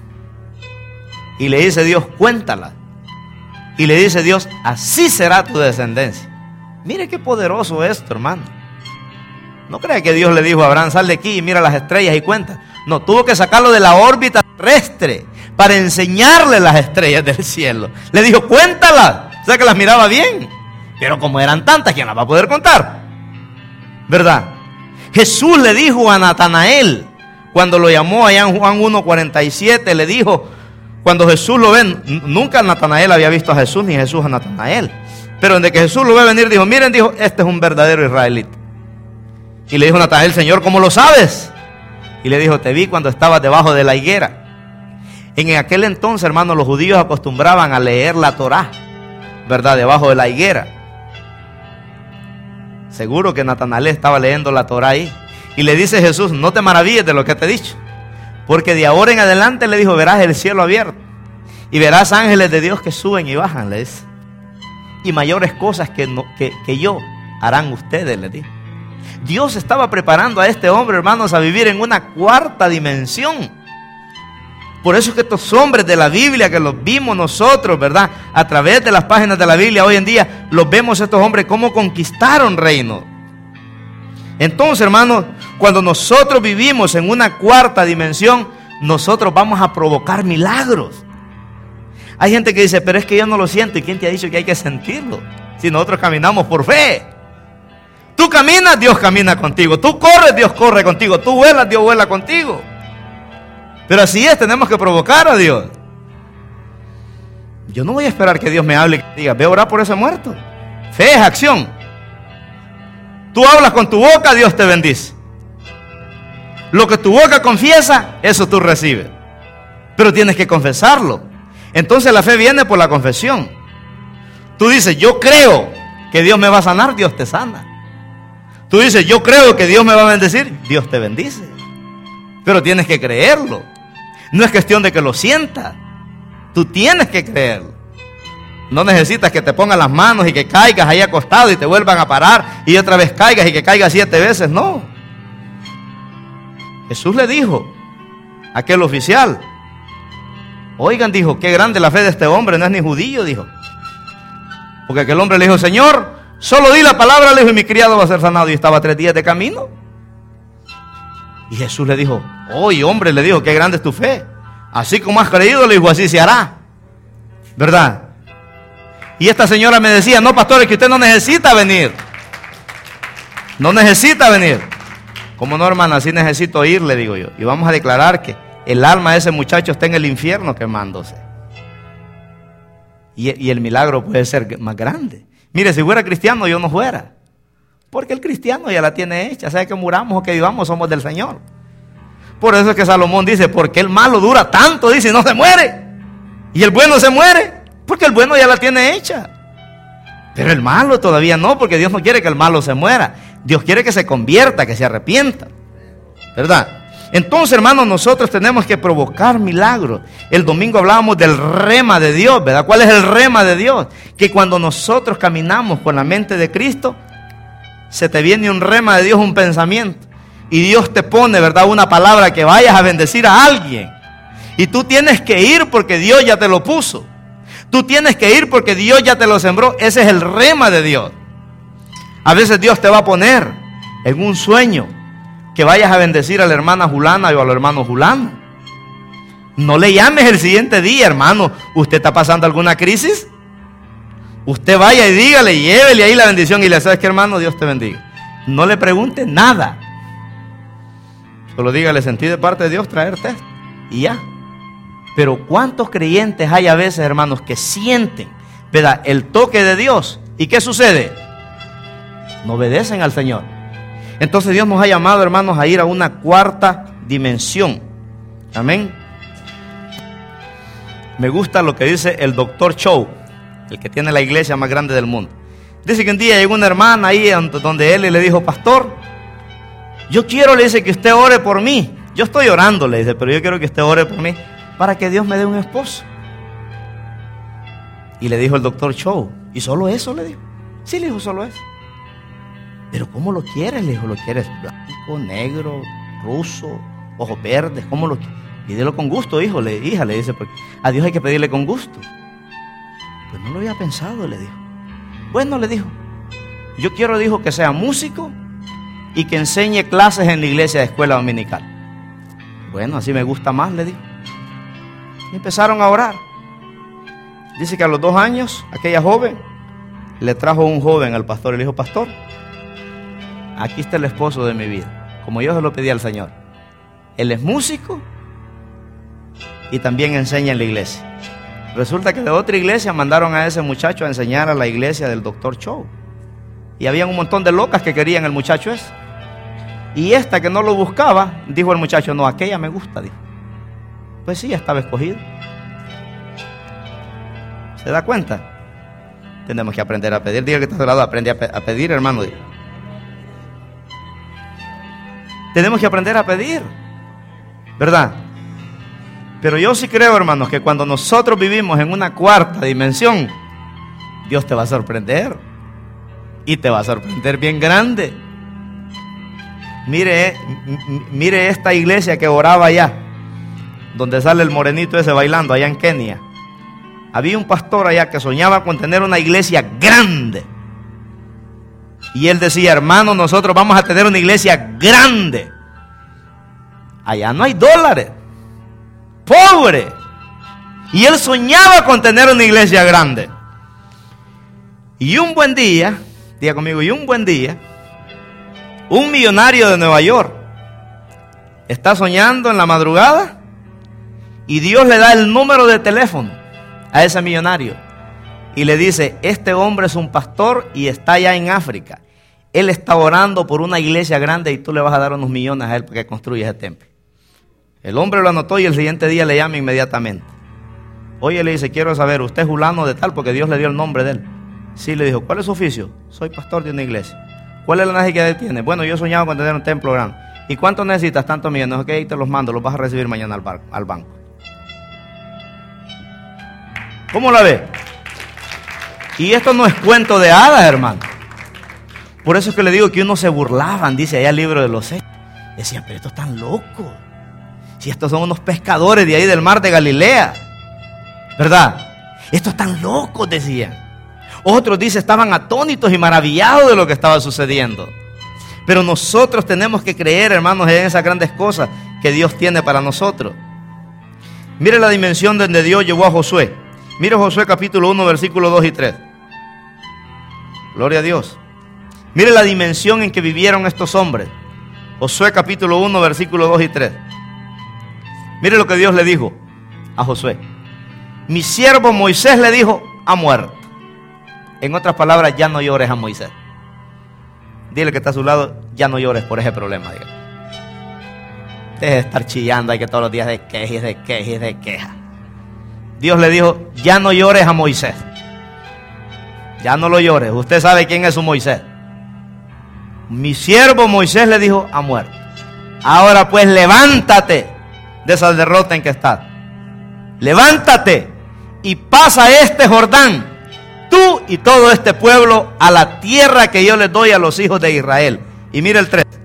Y le dice Dios, cuéntalas. Y le dice Dios, así será tu descendencia. Mire qué poderoso es esto, hermano. No crea que Dios le dijo a Abraham, sal de aquí y mira las estrellas y cuenta. No, tuvo que sacarlo de la órbita terrestre para enseñarle las estrellas del cielo. Le dijo, cuéntalas. O sea que las miraba bien. Pero como eran tantas, ¿quién las va a poder contar? ¿Verdad? Jesús le dijo a Natanael, cuando lo llamó allá en Juan uno cuarenta y siete, le dijo, cuando Jesús lo ve, nunca Natanael había visto a Jesús, ni Jesús a Natanael. Pero desde que Jesús lo ve venir, dijo, miren, dijo, este es un verdadero israelita. Y le dijo Natanael, Señor, ¿cómo lo sabes? Y le dijo, te vi cuando estabas debajo de la higuera. En aquel entonces, hermanos, los judíos acostumbraban a leer la Torá, ¿verdad? Debajo de la higuera. Seguro que Natanael estaba leyendo la Torá ahí. Y le dice Jesús, no te maravilles de lo que te he dicho. Porque de ahora en adelante, le dijo, verás el cielo abierto. Y verás ángeles de Dios que suben y bajan, le dice. Y mayores cosas que, no, que, que yo harán ustedes, le dijo. Dios estaba preparando a este hombre, hermanos, a vivir en una cuarta dimensión. Por eso es que estos hombres de la Biblia, que los vimos nosotros, ¿verdad? A través de las páginas de la Biblia, hoy en día, los vemos estos hombres cómo conquistaron reinos. Entonces, hermanos, cuando nosotros vivimos en una cuarta dimensión, nosotros vamos a provocar milagros. Hay gente que dice, pero es que yo no lo siento. ¿Y quién te ha dicho que hay que sentirlo? Si nosotros caminamos por fe. Tú caminas, Dios camina contigo. Tú corres, Dios corre contigo. Tú vuelas, Dios vuela contigo. Pero así es, tenemos que provocar a Dios. Yo no voy a esperar que Dios me hable y que diga, ve a orar por ese muerto. Fe es acción. Tú hablas con tu boca, Dios te bendice. Lo que tu boca confiesa, eso tú recibes. Pero tienes que confesarlo. Entonces la fe viene por la confesión. Tú dices, yo creo que Dios me va a sanar, Dios te sana. Tú dices, yo creo que Dios me va a bendecir, Dios te bendice. Pero tienes que creerlo. No es cuestión de que lo sientas. Tú tienes que creerlo. No necesitas que te pongan las manos y que caigas ahí acostado y te vuelvan a parar y otra vez caigas y que caigas siete veces. No. Jesús le dijo a aquel oficial, oigan, dijo, qué grande la fe de este hombre, no es ni judío, dijo. Porque aquel hombre le dijo, Señor, solo di la palabra, le dijo, y mi criado va a ser sanado. Y estaba tres días de camino. Y Jesús le dijo, oye, hombre, le dijo, qué grande es tu fe. Así como has creído, le dijo, así se hará. ¿Verdad? Y esta señora me decía, no, pastor, es que usted no necesita venir. No necesita venir. ¿Cómo no, hermana? Sí necesito ir, le digo yo. Y vamos a declarar que el alma de ese muchacho está en el infierno quemándose. Y, y el milagro puede ser más grande. Mire, si fuera cristiano, yo no fuera. Porque el cristiano ya la tiene hecha. Sea que muramos o que vivamos, somos del Señor. Por eso es que Salomón dice, porque el malo dura tanto, dice, y no se muere. Y el bueno se muere, porque el bueno ya la tiene hecha. Pero el malo todavía no, porque Dios no quiere que el malo se muera. Dios quiere que se convierta, que se arrepienta. ¿verdad? Entonces, hermanos, nosotros tenemos que provocar milagros. El domingo hablábamos del rema de Dios, ¿verdad? ¿Cuál es el rema de Dios? Que cuando nosotros caminamos con la mente de Cristo, se te viene un rema de Dios, un pensamiento. Y Dios te pone, ¿verdad?, una palabra que vayas a bendecir a alguien. Y tú tienes que ir porque Dios ya te lo puso. Tú tienes que ir porque Dios ya te lo sembró. Ese es el rema de Dios. A veces Dios te va a poner en un sueño que vayas a bendecir a la hermana Julana o al hermano Julano. No le llames el siguiente día, hermano. ¿Usted está pasando alguna crisis? Usted vaya y dígale, llévele ahí la bendición y le sabes que, hermano, Dios te bendiga. No le pregunte nada. Solo dígale, sentí de parte de Dios traerte y ya. Pero ¿cuántos creyentes hay a veces, hermanos, que sienten, ¿verdad?, el toque de Dios? ¿Y qué sucede? No obedecen al Señor. Entonces Dios nos ha llamado, hermanos, a ir a una cuarta dimensión. Amén. Me gusta lo que dice el doctor Cho, el que tiene la iglesia más grande del mundo. Dice que un día llegó una hermana ahí donde él le dijo, pastor, yo quiero, le dice, que usted ore por mí. Yo estoy orando, le dice, pero yo quiero que usted ore por mí para que Dios me dé un esposo. Y le dijo el doctor Cho, ¿y solo eso? Le dijo. Sí, le dijo, solo eso. Pero ¿cómo lo quieres? Le dijo, ¿lo quieres blanco, negro, ruso, ojos verdes? ¿Cómo lo quieres? Pídelo con gusto, hijo, le, hija, le dice, porque a Dios hay que pedirle con gusto. Pues no lo había pensado, le dijo. Bueno, le dijo, yo quiero, dijo, que sea músico y que enseñe clases en la iglesia de escuela dominical. Bueno, así me gusta más, le dijo. Y empezaron a orar. Dice que a los dos años, aquella joven le trajo un joven al pastor y le dijo, pastor, aquí está el esposo de mi vida, como yo se lo pedí al Señor. Él es músico y también enseña en la iglesia. Resulta que de otra iglesia mandaron a ese muchacho a enseñar a la iglesia del doctor Cho. Y había un montón de locas que querían el muchacho ese. Y esta que no lo buscaba, dijo el muchacho, no, aquella me gusta, dijo. Pues sí, ya estaba escogido. ¿Se da cuenta? Tenemos que aprender a pedir. Diga que está a su lado, aprende a, pe a pedir, hermano. Diga. Tenemos que aprender a pedir, ¿verdad? Pero yo sí creo, hermanos, que cuando nosotros vivimos en una cuarta dimensión, Dios te va a sorprender. Y te va a sorprender bien grande. Mire, mire esta iglesia que oraba allá, donde sale el morenito ese bailando, allá en Kenia. Había un pastor allá que soñaba con tener una iglesia grande. Y él decía, hermano, nosotros vamos a tener una iglesia grande. Allá no hay dólares. Pobre. Y él soñaba con tener una iglesia grande. Y un buen día, diga conmigo, y un buen día, un millonario de Nueva York está soñando en la madrugada y Dios le da el número de teléfono a ese millonario y le dice, este hombre es un pastor y está allá en África. Él está orando por una iglesia grande y tú le vas a dar unos millones a él para que construya ese templo. El hombre lo anotó y el siguiente día le llama inmediatamente. Oye, le dice, quiero saber, ¿usted es Julano de tal? Porque Dios le dio el nombre de él. Sí, le dijo, ¿cuál es su oficio? Soy pastor de una iglesia. ¿Cuál es la necesidad que él tiene? Bueno, yo he soñado con tener un templo grande. ¿Y cuánto necesitas? Tantos millones. Ok, ahí te los mando, los vas a recibir mañana al, bar, al banco. ¿Cómo la ve? Y esto no es cuento de hadas, hermano. Por eso es que le digo que unos se burlaban, dice allá el libro de los Hechos. Decían, pero estos están locos. Si estos son unos pescadores de ahí del mar de Galilea, ¿verdad? Estos están locos, decían. Otros, dice, estaban atónitos y maravillados de lo que estaba sucediendo. Pero nosotros tenemos que creer, hermanos, en esas grandes cosas que Dios tiene para nosotros. Mire la dimensión donde Dios llevó a Josué. Mire Josué capítulo uno, versículos dos y tres. Gloria a Dios. Mire la dimensión en que vivieron estos hombres. Josué capítulo uno, versículos dos y tres. Mire lo que Dios le dijo a Josué. Mi siervo Moisés le dijo, ha muerto. En otras palabras, ya no llores a Moisés. Dile que está a su lado, ya no llores por ese problema. Diga. Deje de estar chillando, hay que todos los días de quejas, de quejas, de quejas. Dios le dijo, ya no llores a Moisés. Ya no lo llores. Usted sabe quién es su Moisés. Mi siervo Moisés le dijo, ha muerto. Ahora pues levántate de esa derrota en que estás. Levántate y pasa este Jordán, tú y todo este pueblo, a la tierra que yo les doy a los hijos de Israel. Y mira el tres.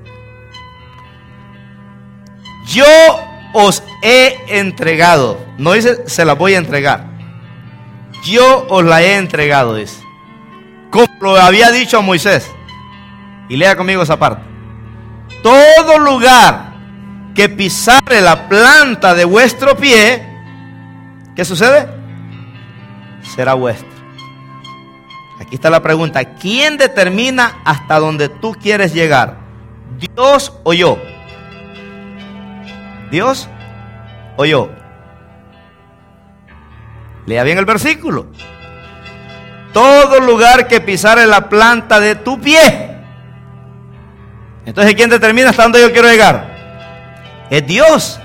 Yo os he entregado. No dice se las voy a entregar. Yo os la he entregado, dice. Como lo había dicho a Moisés. Y lea conmigo esa parte. Todo lugar que pisare la planta de vuestro pie, ¿qué sucede? Será vuestro. Aquí está la pregunta. ¿Quién determina hasta donde tú quieres llegar? ¿Dios o yo? ¿Dios o yo? Lea bien el versículo. Todo lugar que pisare la planta de tu pie. Entonces, ¿quién determina hasta dónde yo quiero llegar? Es Dios.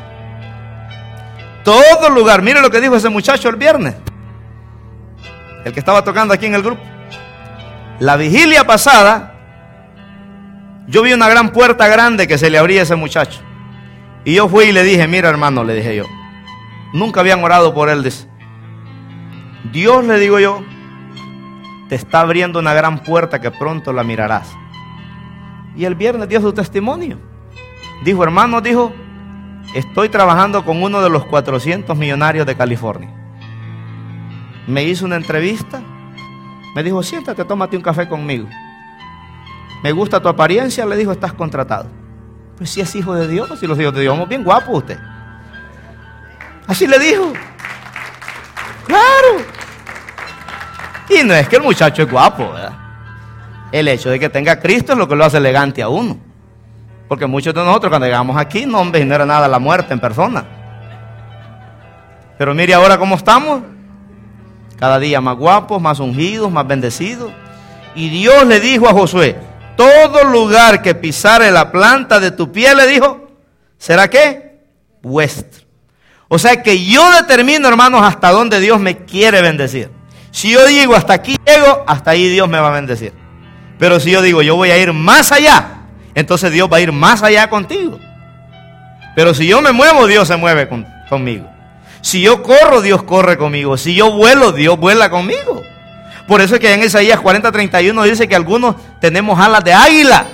Todo lugar. Mire lo que dijo ese muchacho el viernes, el que estaba tocando aquí en el grupo. La vigilia pasada, yo vi una gran puerta grande que se le abría a ese muchacho. Y yo fui y le dije, mira hermano, le dije yo, nunca habían orado por él. Dice, Dios, le digo yo, te está abriendo una gran puerta que pronto la mirarás. Y el viernes dio su testimonio. Dijo, hermano, dijo, estoy trabajando con uno de los cuatrocientos millonarios de California. Me hizo una entrevista. Me dijo, siéntate, tómate un café conmigo. Me gusta tu apariencia, le dijo, estás contratado. Pues si es hijo de Dios, si los hijos de Dios somos bien guapos usted. Así le dijo. Claro. Y no es que el muchacho es guapo, ¿verdad? El hecho de que tenga Cristo es lo que lo hace elegante a uno. Porque muchos de nosotros cuando llegamos aquí, no, hombre, no era nada la muerte en persona. Pero mire ahora cómo estamos. Cada día más guapos, más ungidos, más bendecidos. Y Dios le dijo a Josué, todo lugar que pisare la planta de tu pie, le dijo, ¿será qué? Vuestro. O sea que yo determino, hermanos, hasta dónde Dios me quiere bendecir. Si yo digo hasta aquí llego, hasta ahí Dios me va a bendecir. Pero si yo digo yo voy a ir más allá, entonces Dios va a ir más allá contigo. Pero si yo me muevo, Dios se mueve con, conmigo. Si yo corro, Dios corre conmigo. Si yo vuelo, Dios vuela conmigo. Por eso es que en Isaías cuarenta, treinta y uno dice que algunos tenemos alas de águila.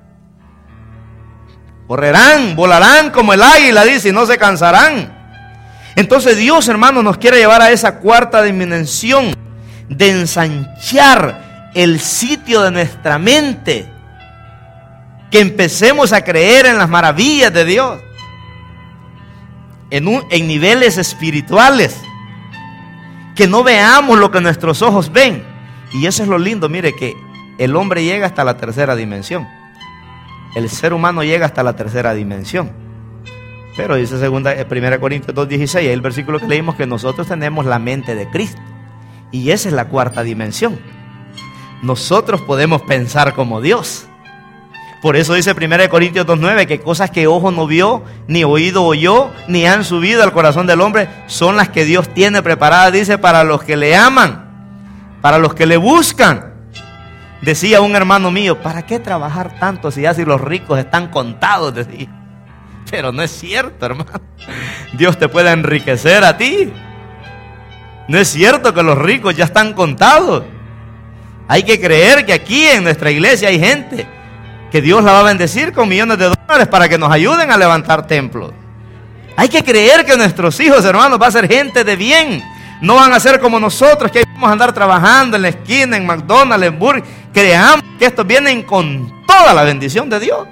Correrán, volarán como el águila, dice, y no se cansarán. Entonces Dios, hermanos, nos quiere llevar a esa cuarta dimensión de ensanchar el sitio de nuestra mente. Que empecemos a creer en las maravillas de Dios. En, un, en niveles espirituales. Que no veamos lo que nuestros ojos ven. Y eso es lo lindo, mire, que el hombre llega hasta la tercera dimensión. El ser humano llega hasta la tercera dimensión. Pero dice segunda, primera Corintios dos, dieciséis, el versículo que leímos, que nosotros tenemos la mente de Cristo. Y esa es la cuarta dimensión. Nosotros podemos pensar como Dios. Por eso dice primera Corintios dos, nueve, que cosas que ojo no vio, ni oído oyó, ni han subido al corazón del hombre, son las que Dios tiene preparadas, dice, para los que le aman, para los que le buscan. Decía un hermano mío, ¿para qué trabajar tanto si ya si los ricos están contados? Decía. Pero no es cierto, hermano. Dios te puede enriquecer a ti. No es cierto que los ricos ya están contados. Hay que creer que aquí en nuestra iglesia hay gente que Dios la va a bendecir con millones de dólares para que nos ayuden a levantar templos. Hay que creer que nuestros hijos, hermanos, va a ser gente de bien. No van a ser como nosotros, que vamos a andar trabajando en la esquina, en McDonald's, en Burger. Creamos que estos vienen con toda la bendición de Dios.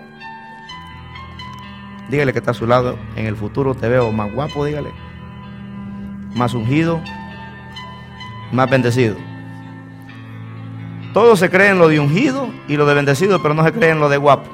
Dígale que está a su lado, en el futuro te veo más guapo, dígale. Más ungido, más bendecido. Todos se creen lo de ungido y lo de bendecido, pero no se creen lo de guapo.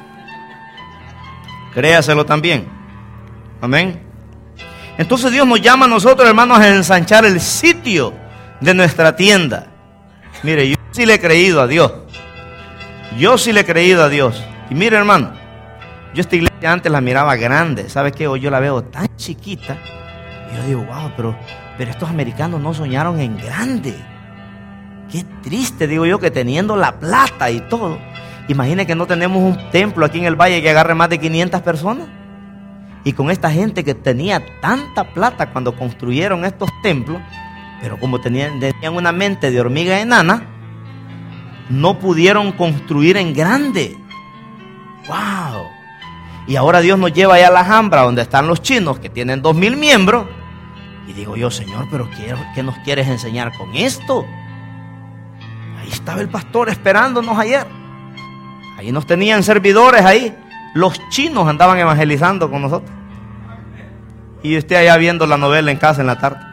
Créaselo también. Amén. Entonces Dios nos llama a nosotros, hermanos, a ensanchar el sitio de nuestra tienda. Mire, yo sí le he creído a Dios. Yo sí le he creído a Dios. Y mire, hermano, yo esta iglesia antes la miraba grande. ¿Sabe qué? Hoy yo la veo tan chiquita. Y yo digo, wow, pero, pero estos americanos no soñaron en grande. Qué triste, digo yo, que teniendo la plata y todo. Imagine que no tenemos un templo aquí en el valle que agarre más de quinientas personas. Y con esta gente que tenía tanta plata cuando construyeron estos templos, pero como tenían, tenían una mente de hormiga enana, no pudieron construir en grande. ¡Wow! Y ahora Dios nos lleva allá a la Alhambra, donde están los chinos, que tienen dos mil miembros. Y digo yo, Señor, ¿pero qué, qué nos quieres enseñar con esto? Ahí estaba el pastor esperándonos ayer. Ahí nos tenían servidores ahí. Los chinos andaban evangelizando con nosotros. Y usted allá viendo la novela en casa en la tarde.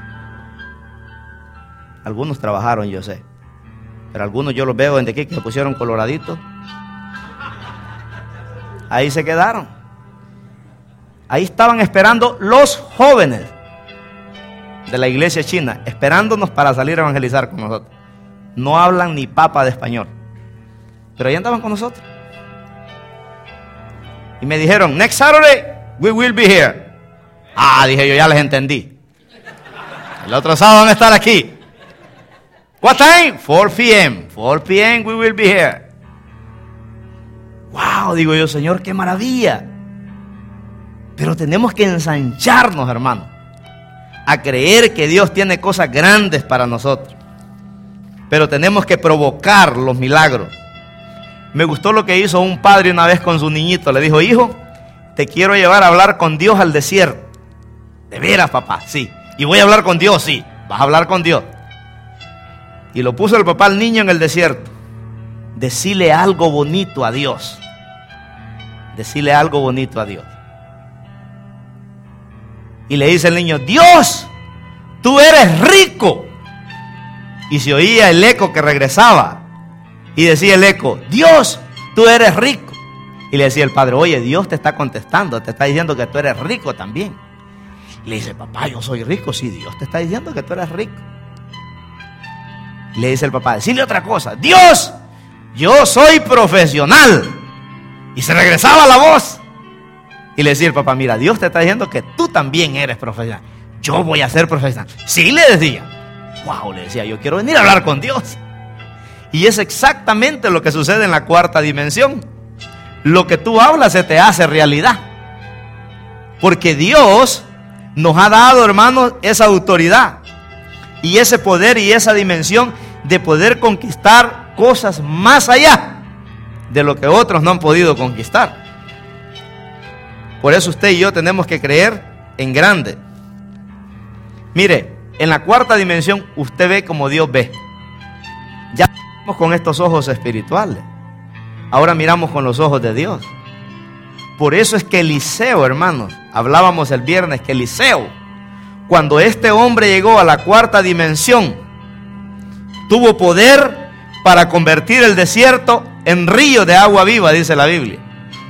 Algunos trabajaron, yo sé. Pero algunos yo los veo en aquí que se pusieron coloraditos. Ahí se quedaron. Ahí estaban esperando los jóvenes de la iglesia china, esperándonos para salir a evangelizar con nosotros. No hablan ni papa de español, pero ahí andaban con nosotros. Y me dijeron, next Saturday, we will be here. Ah, dije yo, ya les entendí. El otro sábado van a estar aquí. What time? four p m four p m we will be here. Wow, digo yo, Señor, qué maravilla. Pero tenemos que ensancharnos, hermano, a creer que Dios tiene cosas grandes para nosotros. Pero tenemos que provocar los milagros. Me gustó lo que hizo un padre una vez con su niñito. Le dijo, hijo, te quiero llevar a hablar con Dios al desierto. ¿De veras, papá? Sí. ¿Y voy a hablar con Dios? Sí. Vas a hablar con Dios. Y lo puso el papá al niño en el desierto. Decile algo bonito a Dios. Decile algo bonito a Dios. Y le dice el niño, Dios, tú eres rico. Y se oía el eco que regresaba. Y decía el eco, Dios, tú eres rico. Y le decía el padre, oye, Dios te está contestando, te está diciendo que tú eres rico también. Y le dice, papá, yo soy rico. Sí, Dios te está diciendo que tú eres rico. Y le dice el papá, decirle otra cosa, Dios, yo soy profesional. Y se regresaba la voz. Y le decía el papá, mira, Dios te está diciendo que tú también eres profesional. Yo voy a ser profesional. Sí, le decía. Wow, le decía, yo quiero venir a hablar con Dios. Y es exactamente lo que sucede en la cuarta dimensión. Lo que tú hablas se te hace realidad. Porque Dios nos ha dado, hermanos, esa autoridad y ese poder y esa dimensión de poder conquistar cosas más allá de lo que otros no han podido conquistar. Por eso usted y yo tenemos que creer en grande. Mire, en la cuarta dimensión usted ve como Dios ve. Ya miramos con estos ojos espirituales. Ahora miramos con los ojos de Dios. Por eso es que Eliseo, hermanos, hablábamos el viernes que Eliseo, cuando este hombre llegó a la cuarta dimensión, tuvo poder para convertir el desierto en río de agua viva, dice la Biblia.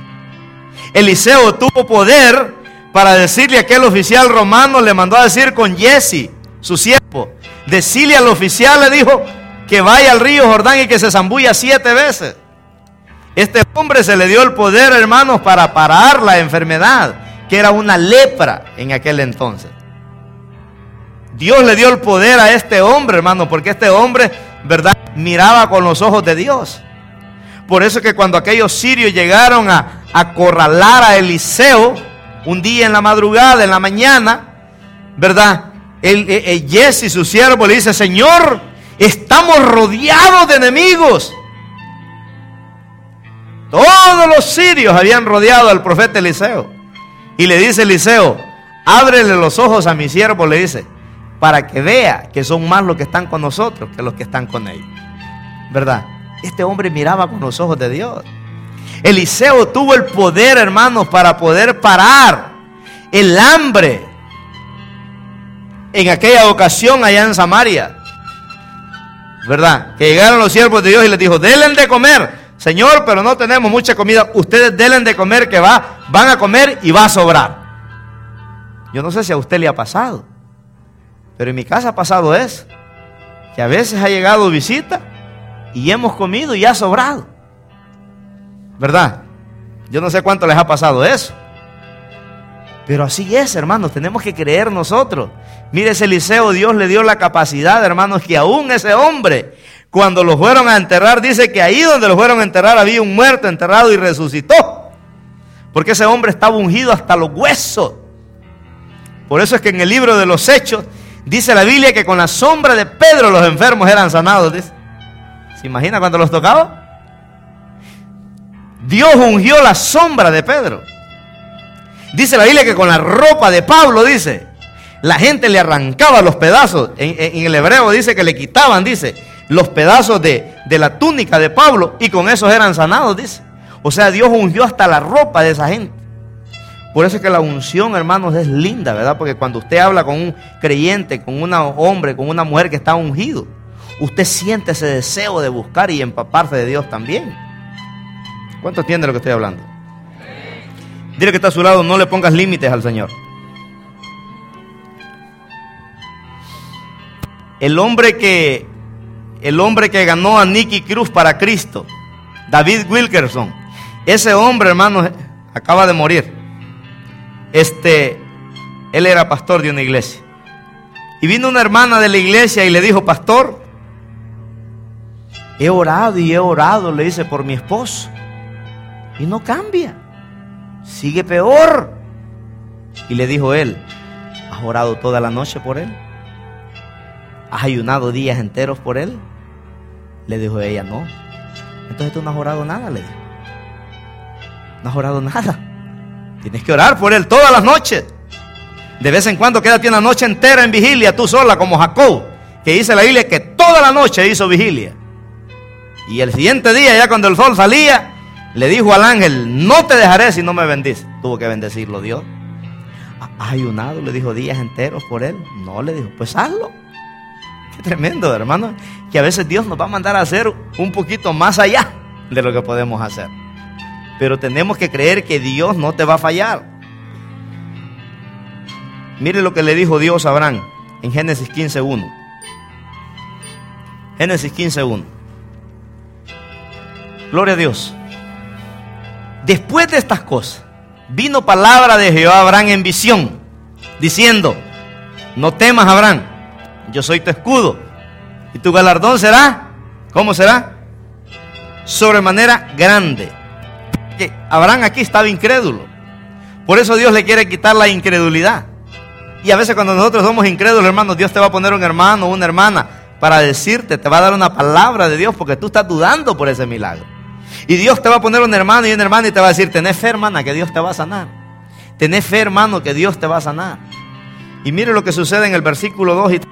Eliseo tuvo poder para decirle a aquel oficial romano, le mandó a decir con Giezi, su siervo, decirle al oficial, le dijo, que vaya al río Jordán y que se zambulla siete veces. Este hombre se le dio el poder, hermanos, para parar la enfermedad, que era una lepra en aquel entonces. Dios le dio el poder a este hombre, hermano, porque este hombre, ¿verdad?, miraba con los ojos de Dios. Por eso que cuando aquellos sirios llegaron a acorralar a Eliseo, un día en la madrugada, en la mañana, ¿verdad?, el, el, el Giezi, su siervo, le dice, Señor, estamos rodeados de enemigos. Todos los sirios habían rodeado al profeta Eliseo. Y le dice Eliseo, ábrele los ojos a mi siervo, le dice, para que vea que son más los que están con nosotros que los que están con ellos. ¿Verdad? Este hombre miraba con los ojos de Dios. Eliseo tuvo el poder, hermanos, para poder parar el hambre en aquella ocasión allá en Samaria. ¿Verdad? Que llegaron los siervos de Dios y les dijo, denle de comer. Señor, pero no tenemos mucha comida. Ustedes denle de comer que va, van a comer y va a sobrar. Yo no sé si a usted le ha pasado, pero en mi casa ha pasado eso, que a veces ha llegado visita y hemos comido y ha sobrado. ¿Verdad? Yo no sé cuánto les ha pasado eso. Pero así es, hermanos, tenemos que creer nosotros. Mire, ese Eliseo, Dios le dio la capacidad, hermanos, que aún ese hombre, Cuando lo fueron a enterrar, dice que ahí donde lo fueron a enterrar había un muerto enterrado y resucitó. Porque ese hombre estaba ungido hasta los huesos. Por eso es que en el libro de los Hechos dice la Biblia que con la sombra de Pedro los enfermos eran sanados. Dice. ¿Se imagina cuando los tocaba? Dios ungió la sombra de Pedro. Dice la Biblia que con la ropa de Pablo, dice, la gente le arrancaba los pedazos. En, en el hebreo dice que le quitaban, dice, los pedazos de, de la túnica de Pablo y con esos eran sanados, dice. O sea, Dios ungió hasta la ropa de esa gente. Por eso es que la unción, hermanos, es linda, ¿verdad? Porque cuando usted habla con un creyente, con un hombre, con una mujer que está ungido, usted siente ese deseo de buscar y empaparse de Dios también. ¿Cuánto entiende lo que estoy hablando? Dile que está a su lado, no le pongas límites al Señor. El hombre que, el hombre que ganó a Nicky Cruz para Cristo, David Wilkerson, ese hombre, hermanos, acaba de morir. Este, él era pastor de una iglesia. Y vino una hermana de la iglesia y le dijo: pastor, he orado y he orado, le dice, por mi esposo, y no cambia, sigue peor. Y le dijo él: ¿has orado toda la noche por él? ¿Has ayunado días enteros por él? Le dijo ella: no. Entonces tú no has orado nada, le dijo. No has orado nada. Tienes que orar por él todas las noches. De vez en cuando quédate una noche entera en vigilia, tú sola, como Jacob, que dice la Biblia que toda la noche hizo vigilia. Y el siguiente día, ya cuando el sol salía, le dijo al ángel: no te dejaré si no me bendices. Tuvo que bendecirlo Dios. ¿Has ayunado? Le dijo, días enteros por él. No, le dijo, pues hazlo. Qué tremendo, hermano, que a veces Dios nos va a mandar a hacer un poquito más allá de lo que podemos hacer. Pero tenemos que creer que Dios no te va a fallar. Mire lo que le dijo Dios a Abraham en Génesis quince uno. Génesis quince uno. Gloria a Dios. Después de estas cosas, vino palabra de Jehová a Abraham en visión, diciendo: no temas, Abraham, yo soy tu escudo, y tu galardón será, ¿cómo será? Sobremanera grande. Que Abraham aquí estaba incrédulo. Por eso Dios le quiere quitar la incredulidad. Y a veces cuando nosotros somos incrédulos, hermanos, Dios te va a poner un hermano o una hermana para decirte, te va a dar una palabra de Dios porque tú estás dudando por ese milagro. Y Dios te va a poner un hermano y una hermana y te va a decir: tenés fe, hermana, que Dios te va a sanar. Tenés fe, hermano, que Dios te va a sanar. Y mire lo que sucede en el versículo dos y tres.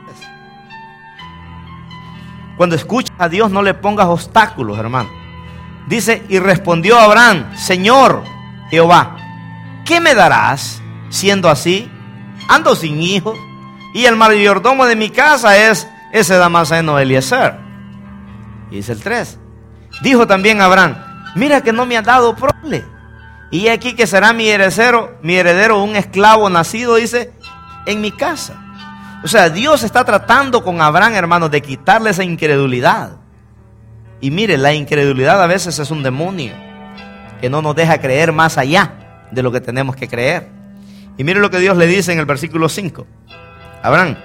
Cuando escuchas a Dios, no le pongas obstáculos, hermano. Dice: y respondió Abraham: Señor Jehová, ¿qué me darás siendo así? Ando sin hijos, y el mayordomo de mi casa es ese Damaseno Eliezer. Y dice el tres. Dijo también Abraham: mira que no me has dado prole, y aquí que será mi heredero, mi heredero un esclavo nacido, dice, en mi casa. O sea, Dios está tratando con Abraham, hermanos, de quitarle esa incredulidad. Y mire, la incredulidad a veces es un demonio que no nos deja creer más allá de lo que tenemos que creer. Y mire lo que Dios le dice en el versículo cinco. Abraham: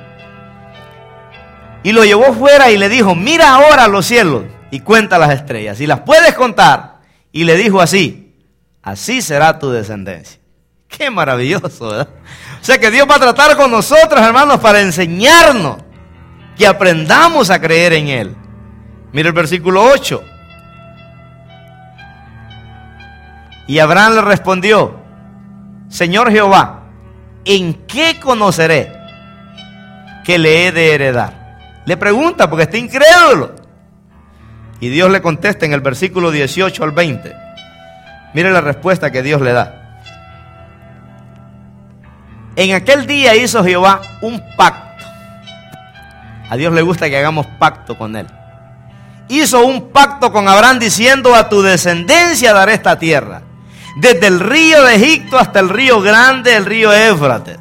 y lo llevó fuera y le dijo: mira ahora los cielos y cuenta las estrellas, y las puedes contar. Y le dijo así: así será tu descendencia. Qué maravilloso, ¿verdad? O sea que Dios va a tratar con nosotros, hermanos, para enseñarnos que aprendamos a creer en Él. Mira el versículo ocho. Y Abraham le respondió: Señor Jehová, ¿en qué conoceré que le he de heredar? Le pregunta porque está incrédulo. Y Dios le contesta en el versículo dieciocho al veinte. Mire la respuesta que Dios le da. En aquel día hizo Jehová un pacto. A Dios le gusta que hagamos pacto con Él. Hizo un pacto con Abraham diciendo: a tu descendencia daré esta tierra, desde el río de Egipto hasta el río grande, el río Éufrates.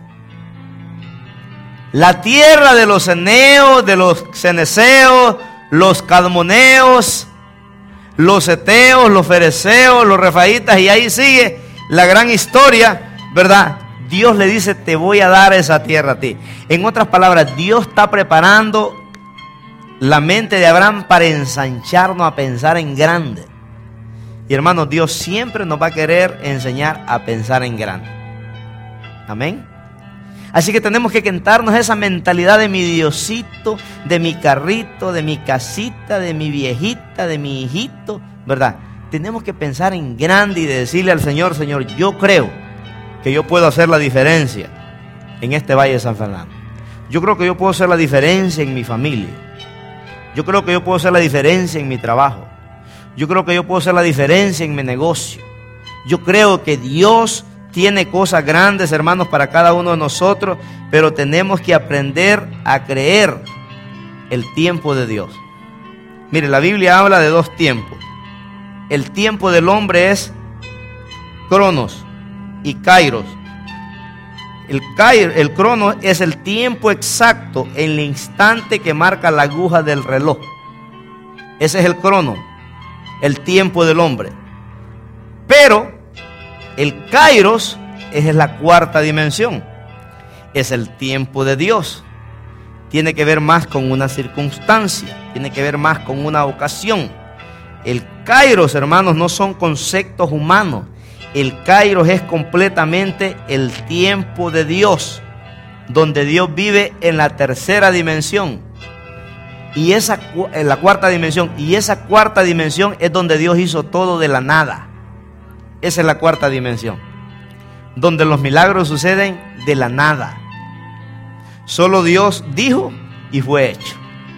La tierra de los eneos, de los ceneseos, los cadmoneos, los eteos, los fereceos, los refaitas, y ahí sigue la gran historia, ¿verdad? Dios le dice: te voy a dar esa tierra a ti. En otras palabras, Dios está preparando la mente de Abraham para ensancharnos a pensar en grande. Y hermanos, Dios siempre nos va a querer enseñar a pensar en grande. Amén. Así que tenemos que quitarnos esa mentalidad de mi Diosito, de mi carrito, de mi casita, de mi viejita, de mi hijito, ¿verdad? Tenemos que pensar en grande y decirle al Señor: Señor, yo creo que yo puedo hacer la diferencia en este Valle de San Fernando. Yo creo que yo puedo hacer la diferencia en mi familia. Yo creo que yo puedo hacer la diferencia en mi trabajo. Yo creo que yo puedo hacer la diferencia en mi negocio. Yo creo que Dios tiene cosas grandes, hermanos, para cada uno de nosotros, pero tenemos que aprender a creer el tiempo de Dios. Mire, la Biblia habla de dos tiempos. El tiempo del hombre es Cronos y Kairos. El, Kairos, el Cronos es el tiempo exacto, el instante que marca la aguja del reloj. Ese es el Cronos, el tiempo del hombre. Pero el Kairos es la cuarta dimensión. Es el tiempo de Dios. Tiene que ver más con una circunstancia, tiene que ver más con una ocasión. El Kairos, hermanos, no son conceptos humanos. El Kairos es completamente el tiempo de Dios, donde Dios vive en la tercera dimensión. Y esa en la cuarta dimensión. Y esa cuarta dimensión es donde Dios hizo todo de la nada. Esa es la cuarta dimensión, donde los milagros suceden de la nada. Solo Dios dijo y fue hecho.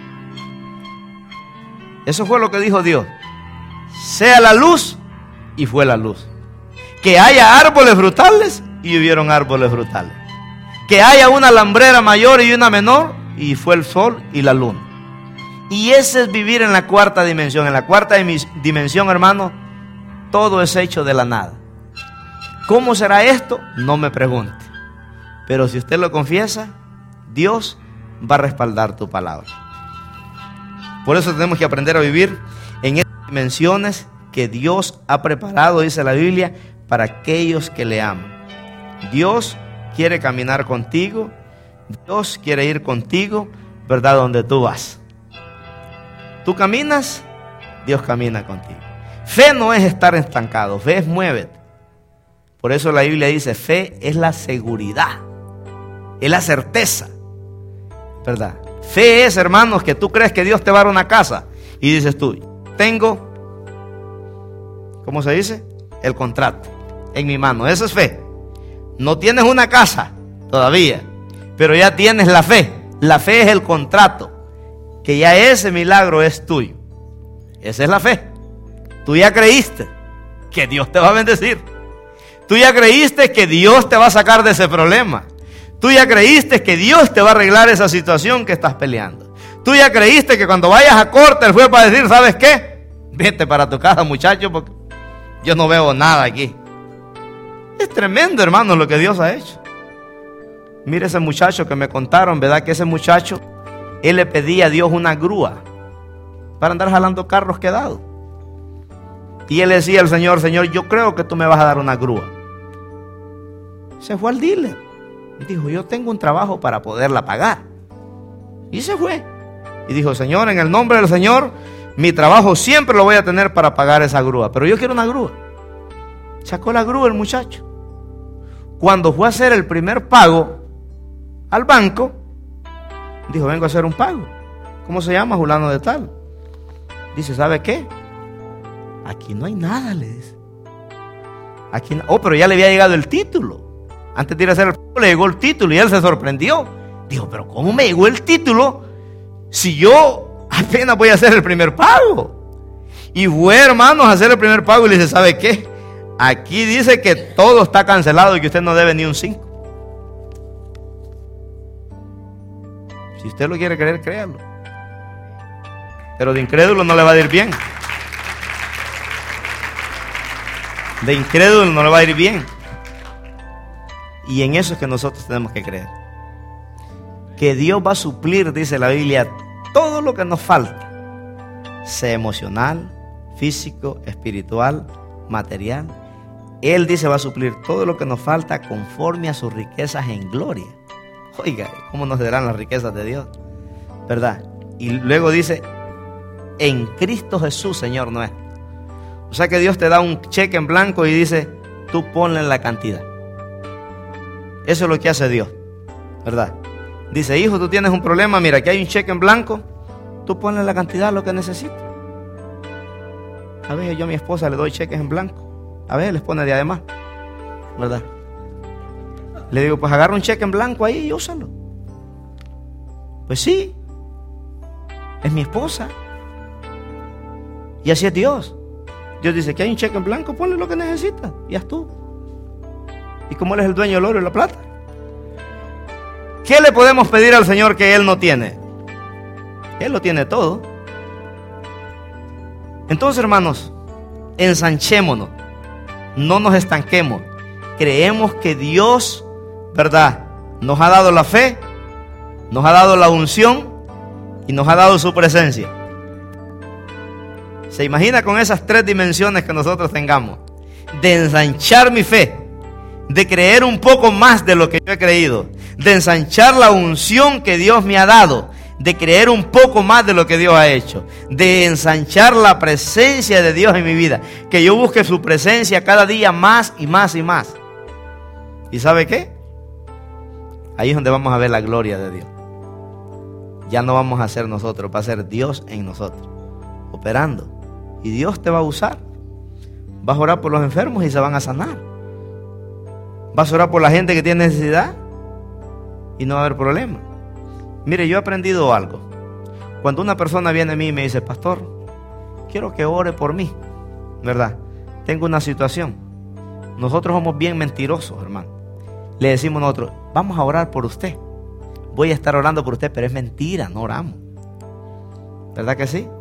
Eso fue lo que dijo Dios: sea la luz, y fue la luz. Que haya árboles frutales, y hubieron árboles frutales. Que haya una lambrera mayor y una menor, y fue el sol y la luna. Y ese es vivir en la cuarta dimensión. En la cuarta dimensión, hermano, todo es hecho de la nada. ¿Cómo será esto? No me pregunte. Pero si usted lo confiesa, Dios va a respaldar tu palabra. Por eso tenemos que aprender a vivir en esas dimensiones que Dios ha preparado, dice la Biblia, para aquellos que le aman. Dios quiere caminar contigo. Dios quiere ir contigo, ¿verdad? Donde tú vas. Tú caminas, Dios camina contigo. Fe no es estar estancado, fe es muévete. Por eso la Biblia dice: fe es la seguridad, es la certeza, ¿verdad? Fe es, hermanos, que tú crees que Dios te va a dar una casa y dices tú: tengo, ¿cómo se dice? El contrato en mi mano. Eso es fe. No tienes una casa todavía, pero ya tienes la fe. La fe es el contrato, que ya ese milagro es tuyo. Esa es la fe. Tú ya creíste que Dios te va a bendecir. Tú ya creíste que Dios te va a sacar de ese problema. Tú ya creíste que Dios te va a arreglar esa situación que estás peleando. Tú ya creíste que cuando vayas a corte el juez va a decir: ¿sabes qué? Vete para tu casa, muchacho, porque yo no veo nada aquí. Es tremendo, hermano, lo que Dios ha hecho. Mire ese muchacho que me contaron, ¿verdad? Que ese muchacho, él le pedía a Dios una grúa para andar jalando carros quedados. Y él decía al Señor: Señor, yo creo que tú me vas a dar una grúa. Se fue al dealer y dijo: yo tengo un trabajo para poderla pagar. Y se fue y dijo: Señor, en el nombre del Señor, mi trabajo siempre lo voy a tener para pagar esa grúa, pero yo quiero una grúa. Sacó la grúa el muchacho. Cuando fue a hacer el primer pago al banco, dijo: vengo a hacer un pago. ¿Cómo se llama? Fulano de tal. Dice: ¿sabe qué? Aquí no hay nada, le dice. Aquí no. Oh, pero ya le había llegado el título. Antes de ir a hacer el pago, le llegó el título y él se sorprendió. Dijo: pero ¿cómo me llegó el título si yo apenas voy a hacer el primer pago? Y fue, hermanos, a hacer el primer pago y le dice: ¿sabe qué? Aquí dice que todo está cancelado y que usted no debe ni un cinco. Si usted lo quiere creer, créalo. Pero de incrédulo no le va a ir bien. De incrédulo no le va a ir bien. Y en eso es que nosotros tenemos que creer. Que Dios va a suplir, dice la Biblia, todo lo que nos falta. Sea emocional, físico, espiritual, material. Él dice va a suplir todo lo que nos falta conforme a sus riquezas en gloria. Oiga, ¿cómo nos darán las riquezas de Dios? ¿Verdad? Y luego dice, en Cristo Jesús, Señor nuestro. O sea que Dios te da un cheque en blanco y dice, tú ponle la cantidad. Eso es lo que hace Dios, ¿verdad? Dice, hijo, tú tienes un problema, mira, aquí hay un cheque en blanco, tú ponle la cantidad, lo que necesitas. A veces yo a mi esposa le doy cheques en blanco, a veces les pone de además, ¿verdad? Le digo, pues agarra un cheque en blanco ahí y úsalo. Pues sí, es mi esposa. Y así es Dios. Dios dice que hay un cheque en blanco, ponle lo que necesitas y haz tú. Y como Él es el dueño del oro y la plata, ¿qué le podemos pedir al Señor que Él no tiene? Él lo tiene todo. Entonces, hermanos, ensanchémonos, no nos estanquemos. Creemos que Dios, ¿verdad?, nos ha dado la fe, nos ha dado la unción y nos ha dado su presencia. ¿Se imagina con esas tres dimensiones que nosotros tengamos? De ensanchar mi fe, de creer un poco más de lo que yo he creído, de ensanchar la unción que Dios me ha dado, de creer un poco más de lo que Dios ha hecho, de ensanchar la presencia de Dios en mi vida, que yo busque su presencia cada día más y más y más. ¿Y sabe qué? Ahí es donde vamos a ver la gloria de Dios. Ya no vamos a ser nosotros, va a ser Dios en nosotros, operando. Y Dios te va a usar. Vas a orar por los enfermos y se van a sanar. Vas a orar por la gente que tiene necesidad y no va a haber problema. Mire, yo he aprendido algo. Cuando una persona viene a mí y me dice, pastor, quiero que ore por mí, ¿verdad? Tengo una situación. Nosotros somos bien mentirosos, hermano. Le decimos nosotros, vamos a orar por usted. Voy a estar orando por usted, pero es mentira, no oramos. ¿Verdad que sí?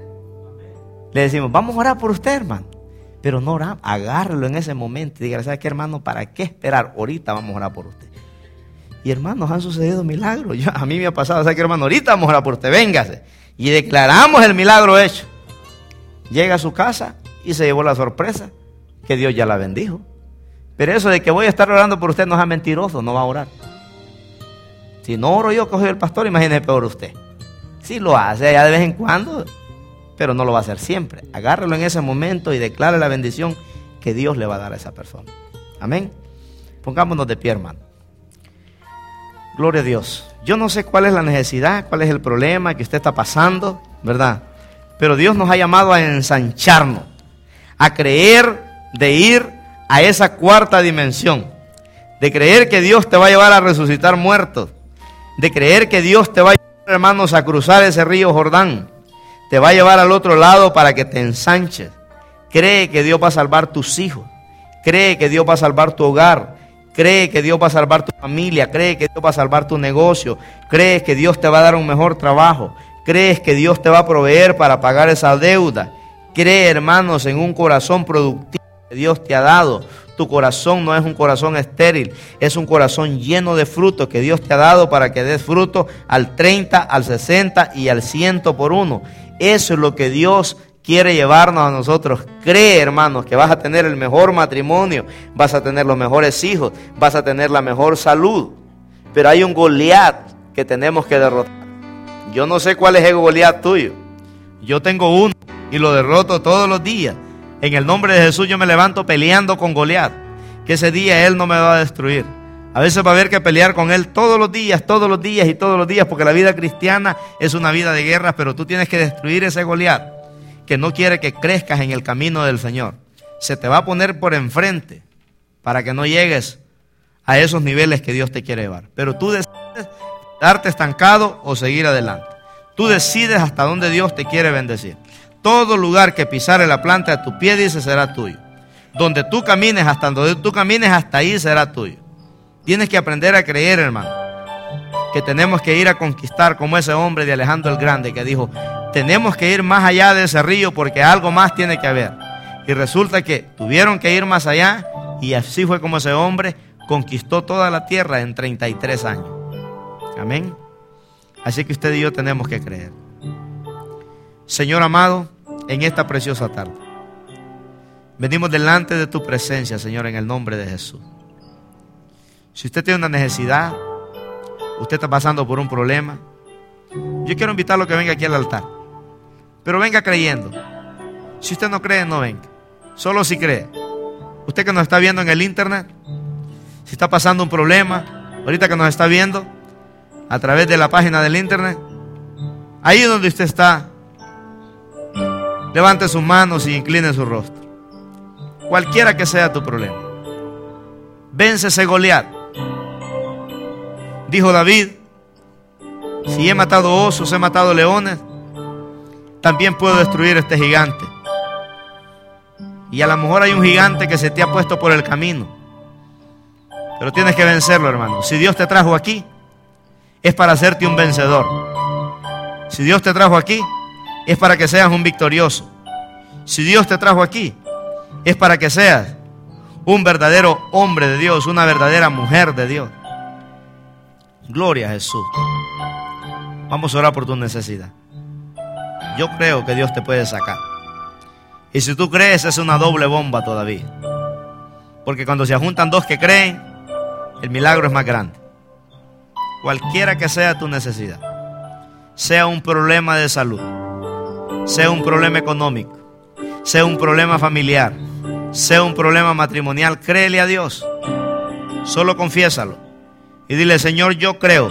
Le decimos, vamos a orar por usted, hermano, pero no oramos. Agárrelo en ese momento y diga, ¿sabes qué, hermano? ¿Para qué esperar? Ahorita vamos a orar por usted. Y hermanos, han sucedido milagros. Yo, a mí me ha pasado, ¿sabes qué, hermano? Ahorita vamos a orar por usted, véngase. Y declaramos el milagro hecho. Llega a su casa y se llevó la sorpresa que Dios ya la bendijo. Pero eso de que voy a estar orando por usted no es mentiroso, no va a orar. Si no oro yo, cojo el pastor, imagínese peor usted. Si lo hace ya de vez en cuando, pero no lo va a hacer siempre. Agárrelo en ese momento y declare la bendición que Dios le va a dar a esa persona. Amén. Pongámonos de pie, hermano. Gloria a Dios. Yo no sé cuál es la necesidad, cuál es el problema que usted está pasando, ¿verdad? Pero Dios nos ha llamado a ensancharnos, a creer de ir a esa cuarta dimensión, de creer que Dios te va a llevar a resucitar muertos, de creer que Dios te va a llevar, hermanos, a cruzar ese río Jordán, te va a llevar al otro lado para que te ensanches. Cree que Dios va a salvar tus hijos, cree que Dios va a salvar tu hogar, cree que Dios va a salvar tu familia, cree que Dios va a salvar tu negocio, crees que Dios te va a dar un mejor trabajo, crees que Dios te va a proveer para pagar esa deuda. Cree, hermanos, en un corazón productivo que Dios te ha dado. Tu corazón no es un corazón estéril, es un corazón lleno de frutos que Dios te ha dado para que des fruto al treinta, al sesenta y al ciento por uno. Eso es lo que Dios quiere llevarnos a nosotros. Cree, hermanos, que vas a tener el mejor matrimonio, vas a tener los mejores hijos, vas a tener la mejor salud. Pero hay un Goliat que tenemos que derrotar. Yo no sé cuál es el Goliat tuyo. Yo tengo uno y lo derroto todos los días. En el nombre de Jesús yo me levanto peleando con Goliat, que ese día él no me va a destruir. A veces va a haber que pelear con él todos los días, todos los días y todos los días, porque la vida cristiana es una vida de guerra, pero tú tienes que destruir ese Goliat que no quiere que crezcas en el camino del Señor. Se te va a poner por enfrente para que no llegues a esos niveles que Dios te quiere llevar. Pero tú decides quedarte estancado o seguir adelante. Tú decides hasta dónde Dios te quiere bendecir. Todo lugar que pisare la planta de tu pie, dice, será tuyo. Donde tú camines, hasta donde tú camines, hasta ahí será tuyo. Tienes que aprender a creer, hermano, que tenemos que ir a conquistar, como ese hombre de Alejandro el Grande que dijo, tenemos que ir más allá de ese río porque algo más tiene que haber. Y resulta que tuvieron que ir más allá y así fue como ese hombre conquistó toda la tierra en treinta y tres años. Amén. Así que usted y yo tenemos que creer. Señor amado, en esta preciosa tarde, venimos delante de tu presencia, Señor, en el nombre de Jesús. Si usted tiene una necesidad, usted está pasando por un problema, Yo quiero invitarlo a que venga aquí al altar. Pero venga creyendo. Si usted no cree, no venga. Solo si cree. Usted que nos está viendo en el internet, si está pasando un problema, ahorita que nos está viendo a través de la página del internet, ahí donde usted está, levante sus manos y incline su rostro. Cualquiera que sea tu problema, véncese Goliat. Dijo David: si he matado osos, he matado leones, también puedo destruir este gigante. Y a lo mejor hay un gigante que se te ha puesto por el camino, pero tienes que vencerlo, hermano. Si Dios te trajo aquí, es para hacerte un vencedor. Si Dios te trajo aquí, es para que seas un victorioso. Si Dios te trajo aquí, es para que seas un verdadero hombre de Dios, una verdadera mujer de Dios. Gloria a Jesús. Vamos a orar por tu necesidad. Yo creo que Dios te puede sacar. Y si tú crees, es una doble bomba todavía. Porque cuando se juntan dos que creen, el milagro es más grande. Cualquiera que sea tu necesidad, sea un problema de salud, sea un problema económico, sea un problema familiar, sea un problema matrimonial, créele a Dios. Solo confiésalo y dile: Señor, yo creo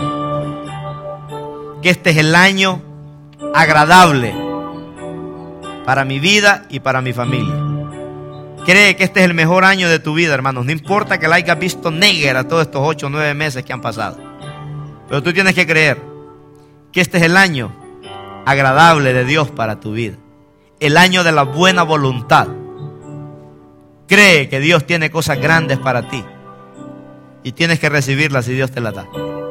que este es el año agradable para mi vida y para mi familia. Cree que este es el mejor año de tu vida, hermanos. No importa que la hayas visto negra todos estos ocho o nueve meses que han pasado, pero tú tienes que creer que este es el año agradable de Dios para tu vida, el año de la buena voluntad. Cree que Dios tiene cosas grandes para ti y tienes que recibirlas si Dios te las da.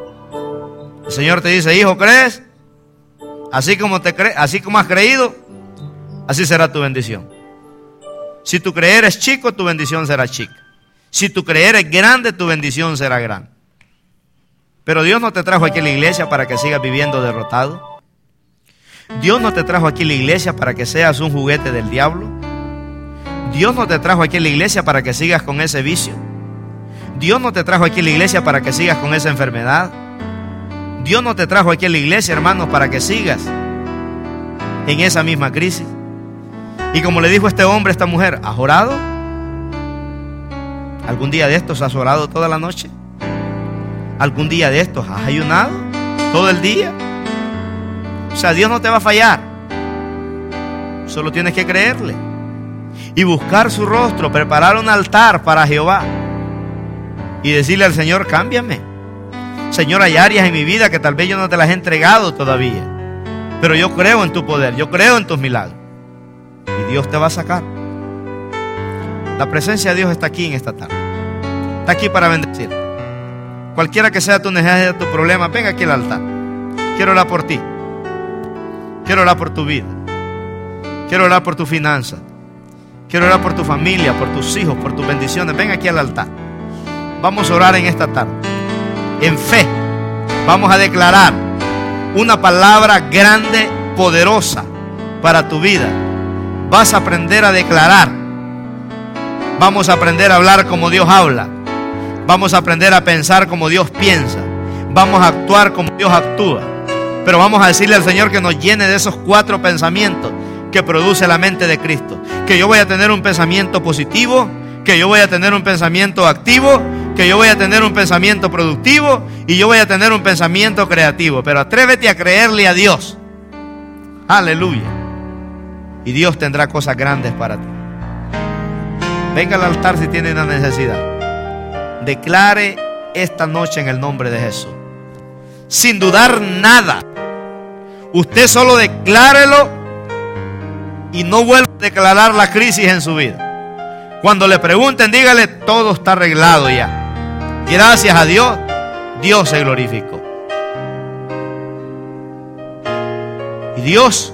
El Señor te dice: hijo, ¿crees? Así como te cre- así como has creído, así será tu bendición. Si tu creer es chico, tu bendición será chica. Si tu creer es grande, tu bendición será grande. Pero Dios no te trajo aquí a la iglesia para que sigas viviendo derrotado. Dios no te trajo aquí a la iglesia para que seas un juguete del diablo. Dios no te trajo aquí a la iglesia para que sigas con ese vicio. Dios no te trajo aquí a la iglesia para que sigas con esa enfermedad. Dios no te trajo aquí a la iglesia, hermanos, para que sigas en esa misma crisis. Y como le dijo este hombre a esta mujer: ¿has orado? ¿Algún día de estos has orado toda la noche? ¿Algún día de estos has ayunado todo el día? O sea, Dios no te va a fallar. Solo tienes que creerle y buscar su rostro, preparar un altar para Jehová y decirle al Señor: cámbiame. Señor, hay áreas en mi vida que tal vez yo no te las he entregado todavía, pero yo creo en tu poder, yo creo en tus milagros. Y Dios te va a sacar. La presencia de Dios está aquí en esta tarde. Está aquí para bendecir. Cualquiera que sea tu necesidad, tu problema, venga aquí al altar. Quiero orar por ti. Quiero orar por tu vida. Quiero orar por tu finanza. Quiero orar por tu familia, por tus hijos, por tus bendiciones. Ven aquí al altar. Vamos a orar en esta tarde. En fe, vamos a declarar una palabra grande, poderosa para tu vida. Vas a aprender a declarar. Vamos a aprender a hablar como Dios habla. Vamos a aprender a pensar como Dios piensa. Vamos a actuar como Dios actúa. Pero vamos a decirle al Señor que nos llene de esos cuatro pensamientos que produce la mente de Cristo. Que yo voy a tener un pensamiento positivo, que yo voy a tener un pensamiento activo, que yo voy a tener un pensamiento productivo y yo voy a tener un pensamiento creativo. Pero atrévete a creerle a Dios. Aleluya. Y Dios tendrá cosas grandes para ti. Venga al altar si tiene una necesidad. Declare esta noche en el nombre de Jesús, sin dudar nada. Usted solo declárelo y no vuelva a declarar la crisis en su vida. Cuando le pregunten, dígale: todo está arreglado ya. Gracias a Dios, Dios se glorificó. Y Dios,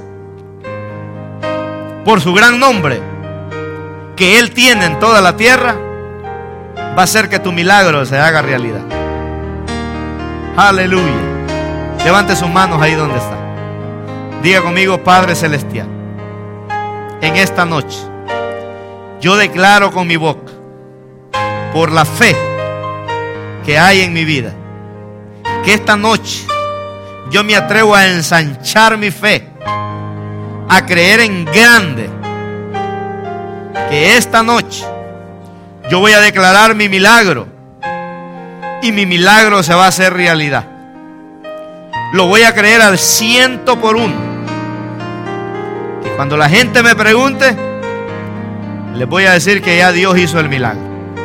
por su gran nombre que Él tiene en toda la tierra, va a hacer que tu milagro se haga realidad. Aleluya. Levante sus manos ahí donde está. Diga conmigo: Padre Celestial, en esta noche yo declaro con mi boca, por la fe que hay en mi vida, que esta noche yo me atrevo a ensanchar mi fe, a creer en grande, que esta noche yo voy a declarar mi milagro y mi milagro se va a hacer realidad. Lo voy a creer al ciento por uno. Que cuando la gente me pregunte, les voy a decir que ya Dios hizo el milagro.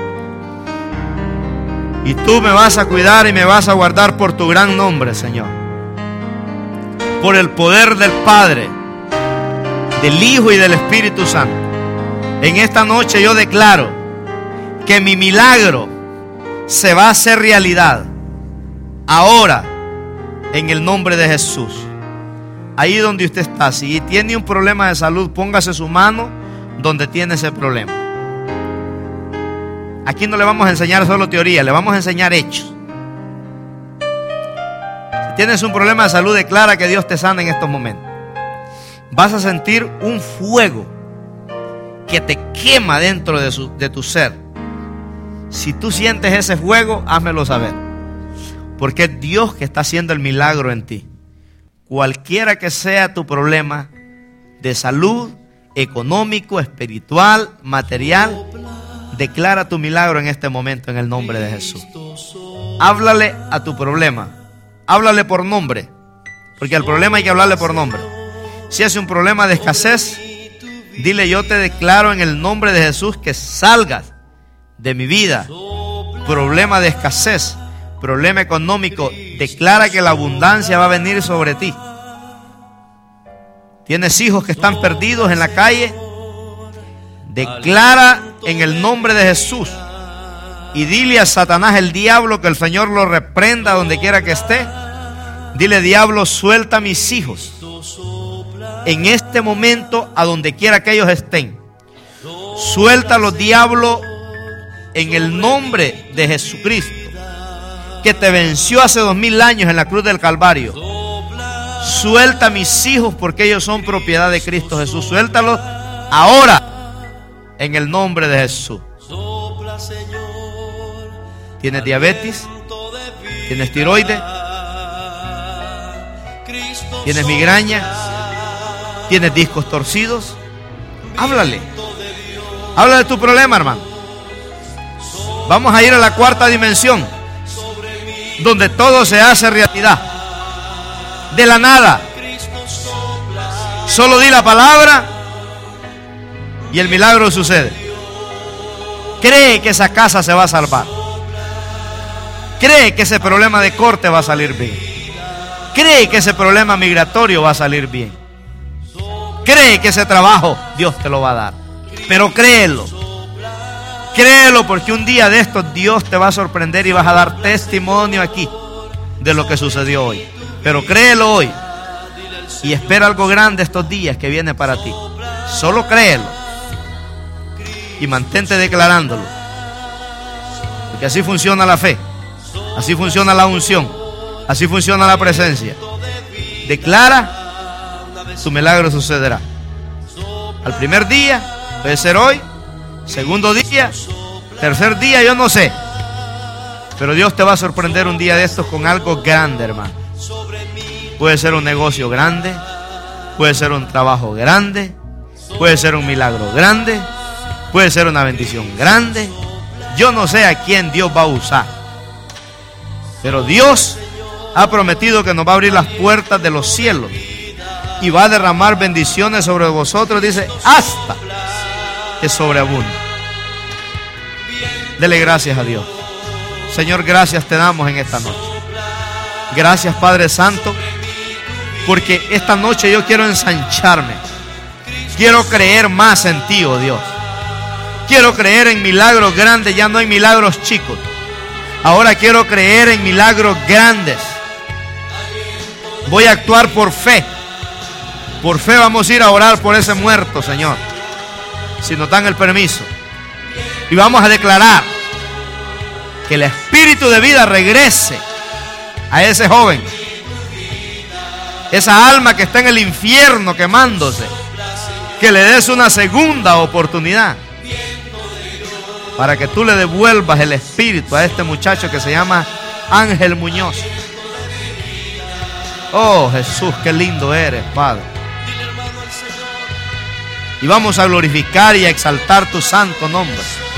Y tú me vas a cuidar y me vas a guardar por tu gran nombre, Señor. Por el poder del Padre, del Hijo y del Espíritu Santo. En esta noche yo declaro que mi milagro se va a hacer realidad. Ahora, en el nombre de Jesús. Ahí donde usted está, si tiene un problema de salud, póngase su mano donde tiene ese problema. Aquí no le vamos a enseñar solo teoría, le vamos a enseñar hechos. Si tienes un problema de salud, declara que Dios te sana en estos momentos. Vas a sentir un fuego que te quema dentro de, su, de tu ser. Si tú sientes ese fuego, házmelo saber, porque es Dios que está haciendo el milagro en ti. Cualquiera que sea tu problema de salud, económico, espiritual, material, declara tu milagro en este momento en el nombre de Jesús. Háblale a tu problema, háblale por nombre, porque al problema hay que hablarle por nombre. Si es un problema de escasez, dile: yo te declaro en el nombre de Jesús que salgas de mi vida. Problema de escasez, problema económico, declara que la abundancia va a venir sobre ti. Tienes hijos que están perdidos en la calle, declara en el nombre de Jesús y dile a Satanás, el diablo, que el Señor lo reprenda donde quiera que esté. Dile: diablo, suelta a mis hijos en este momento a donde quiera que ellos estén. Suéltalos, diablo, en el nombre de Jesucristo, que te venció hace dos mil años en la cruz del Calvario. Suelta a mis hijos porque ellos son propiedad de Cristo Jesús. Suéltalos ahora en el nombre de Jesús. ¿Tienes diabetes? ¿Tienes tiroides? ¿Tienes migraña? ¿Tienes discos torcidos? Háblale. Habla de tu problema, hermano. Vamos a ir a la cuarta dimensión, donde todo se hace realidad. De la nada. Solo di la palabra y el milagro sucede. Cree que esa casa se va a salvar. Cree que ese problema de corte va a salir bien. Cree que ese problema migratorio va a salir bien. Cree que ese trabajo Dios te lo va a dar. Pero créelo. Créelo, porque un día de estos Dios te va a sorprender y vas a dar testimonio aquí de lo que sucedió hoy. Pero créelo hoy y espera algo grande estos días que viene para ti. Solo créelo y mantente declarándolo, porque así funciona la fe, así funciona la unción, así funciona la presencia. Declara, tu milagro sucederá. Al primer día, puede ser hoy, segundo día, tercer día, yo no sé, pero Dios te va a sorprender un día de estos con algo grande, hermano. Puede ser un negocio grande, puede ser un trabajo grande, puede ser un milagro grande, puede ser una bendición grande. Yo no sé a quién Dios va a usar, pero Dios ha prometido que nos va a abrir las puertas de los cielos y va a derramar bendiciones sobre vosotros, dice, hasta que sobreabunde. Dele gracias a Dios. Señor, gracias te damos en esta noche. Gracias, Padre Santo, porque esta noche yo quiero ensancharme. Quiero creer más en ti, oh Dios. Quiero creer en milagros grandes, ya no en milagros chicos. Ahora quiero creer en milagros grandes. Voy a actuar por fe. Por fe vamos a ir a orar por ese muerto, Señor, si nos dan el permiso. Y vamos a declarar que el espíritu de vida regrese a ese joven, esa alma que está en el infierno quemándose, que le des una segunda oportunidad para que tú le devuelvas el espíritu a este muchacho que se llama Ángel Muñoz. Oh Jesús, qué lindo eres, Padre. Y vamos a glorificar y a exaltar tu santo nombre.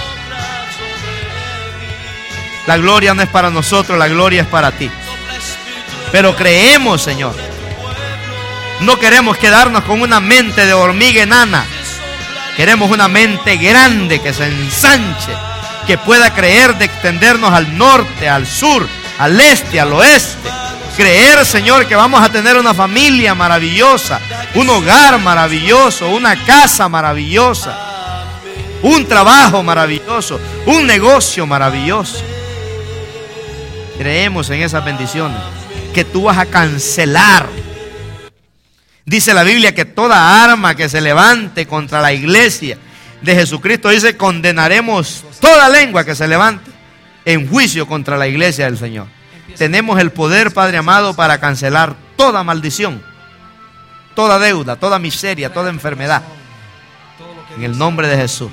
La gloria no es para nosotros, la gloria es para ti. Pero creemos, Señor. No queremos quedarnos con una mente de hormiga enana. Queremos una mente grande que se ensanche, que pueda creer de extendernos al norte, al sur, al este, al oeste. Creer, Señor, que vamos a tener una familia maravillosa, un hogar maravilloso, una casa maravillosa, un trabajo maravilloso, un negocio maravilloso. Creemos en esas bendiciones que tú vas a cancelar. Dice la Biblia que toda arma que se levante contra la iglesia de Jesucristo, dice, condenaremos toda lengua que se levante en juicio contra la iglesia del Señor. Tenemos el poder, Padre amado, para cancelar toda maldición, toda deuda, toda miseria, toda enfermedad, en el nombre de Jesús.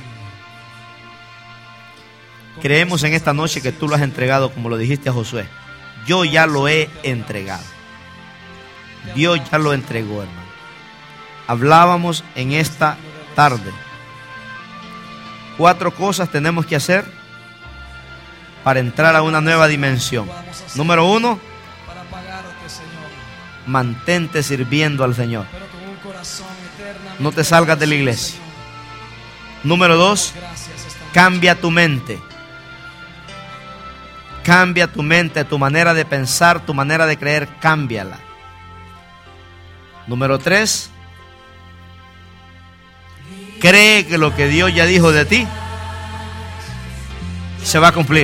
Creemos en esta noche que tú lo has entregado, como lo dijiste a Josué. Yo ya lo he entregado. Dios ya lo entregó, hermano. Hablábamos en esta tarde. Cuatro cosas tenemos que hacer para entrar a una nueva dimensión. Número uno, mantente sirviendo al Señor. No te salgas de la iglesia. Número dos, cambia tu mente. Cambia tu mente, tu manera de pensar, tu manera de creer, cámbiala. Número tres, cree que lo que Dios ya dijo de ti se va a cumplir.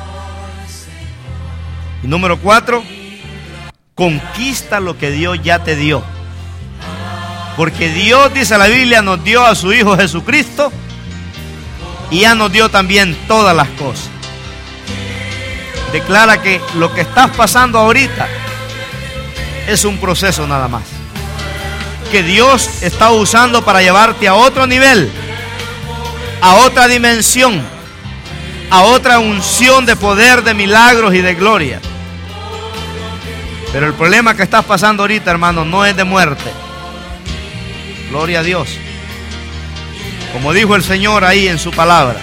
Y número cuatro, conquista lo que Dios ya te dio. Porque Dios, dice la Biblia, nos dio a su Hijo Jesucristo y ya nos dio también todas las cosas. Declara que lo que estás pasando ahorita es un proceso nada más, que Dios está usando para llevarte a otro nivel, a otra dimensión, a otra unción de poder, de milagros y de gloria. Pero el problema que estás pasando ahorita, hermano, no es de muerte. Gloria a Dios. Como dijo el Señor ahí en su palabra.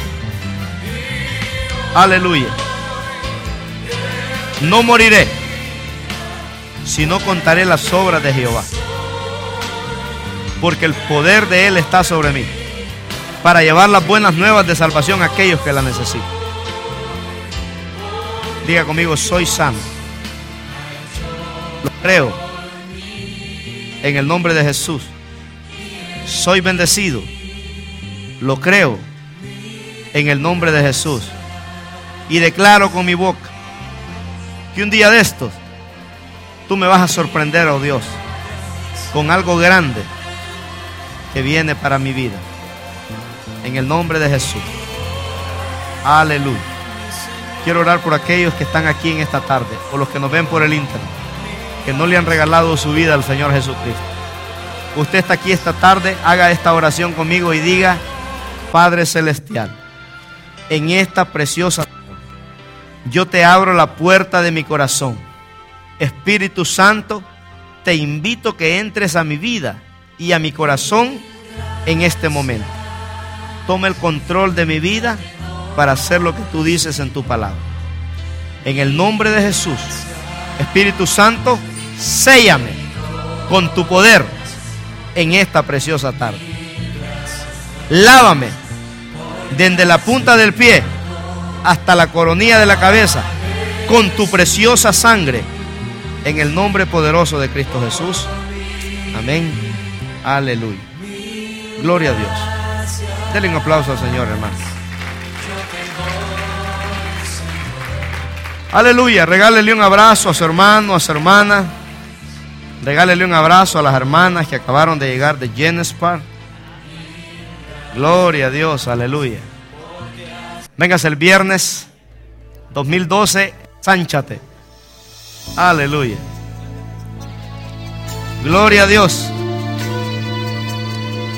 Aleluya. No moriré, sino contaré las obras de Jehová. Porque el poder de Él está sobre mí, para llevar las buenas nuevas de salvación a aquellos que la necesitan. Diga conmigo, soy sano. Lo creo. En el nombre de Jesús. Soy bendecido. Lo creo. En el nombre de Jesús. Y declaro con mi boca que un día de estos tú me vas a sorprender, oh Dios, con algo grande que viene para mi vida. En el nombre de Jesús. Aleluya. Quiero orar por aquellos que están aquí en esta tarde, o los que nos ven por el internet, que no le han regalado su vida al Señor Jesucristo. Usted está aquí esta tarde, haga esta oración conmigo y diga: Padre Celestial, en esta preciosa tarde, yo te abro la puerta de mi corazón. Espíritu Santo, te invito que entres a mi vida y a mi corazón en este momento. Toma el control de mi vida para hacer lo que tú dices en tu palabra. En el nombre de Jesús, Espíritu Santo, séllame con tu poder en esta preciosa tarde. Lávame desde la punta del pie hasta la coronilla de la cabeza con tu preciosa sangre, en el nombre poderoso de Cristo Jesús. Amén. Aleluya. Gloria a Dios. Denle un aplauso al Señor, hermano. Aleluya. Regálele un abrazo a su hermano, a su hermana. Regálele un abrazo a las hermanas que acabaron de llegar de Genespar. Gloria a Dios. Aleluya. Véngase el viernes dos mil doce, sánchate. Aleluya. Gloria a Dios.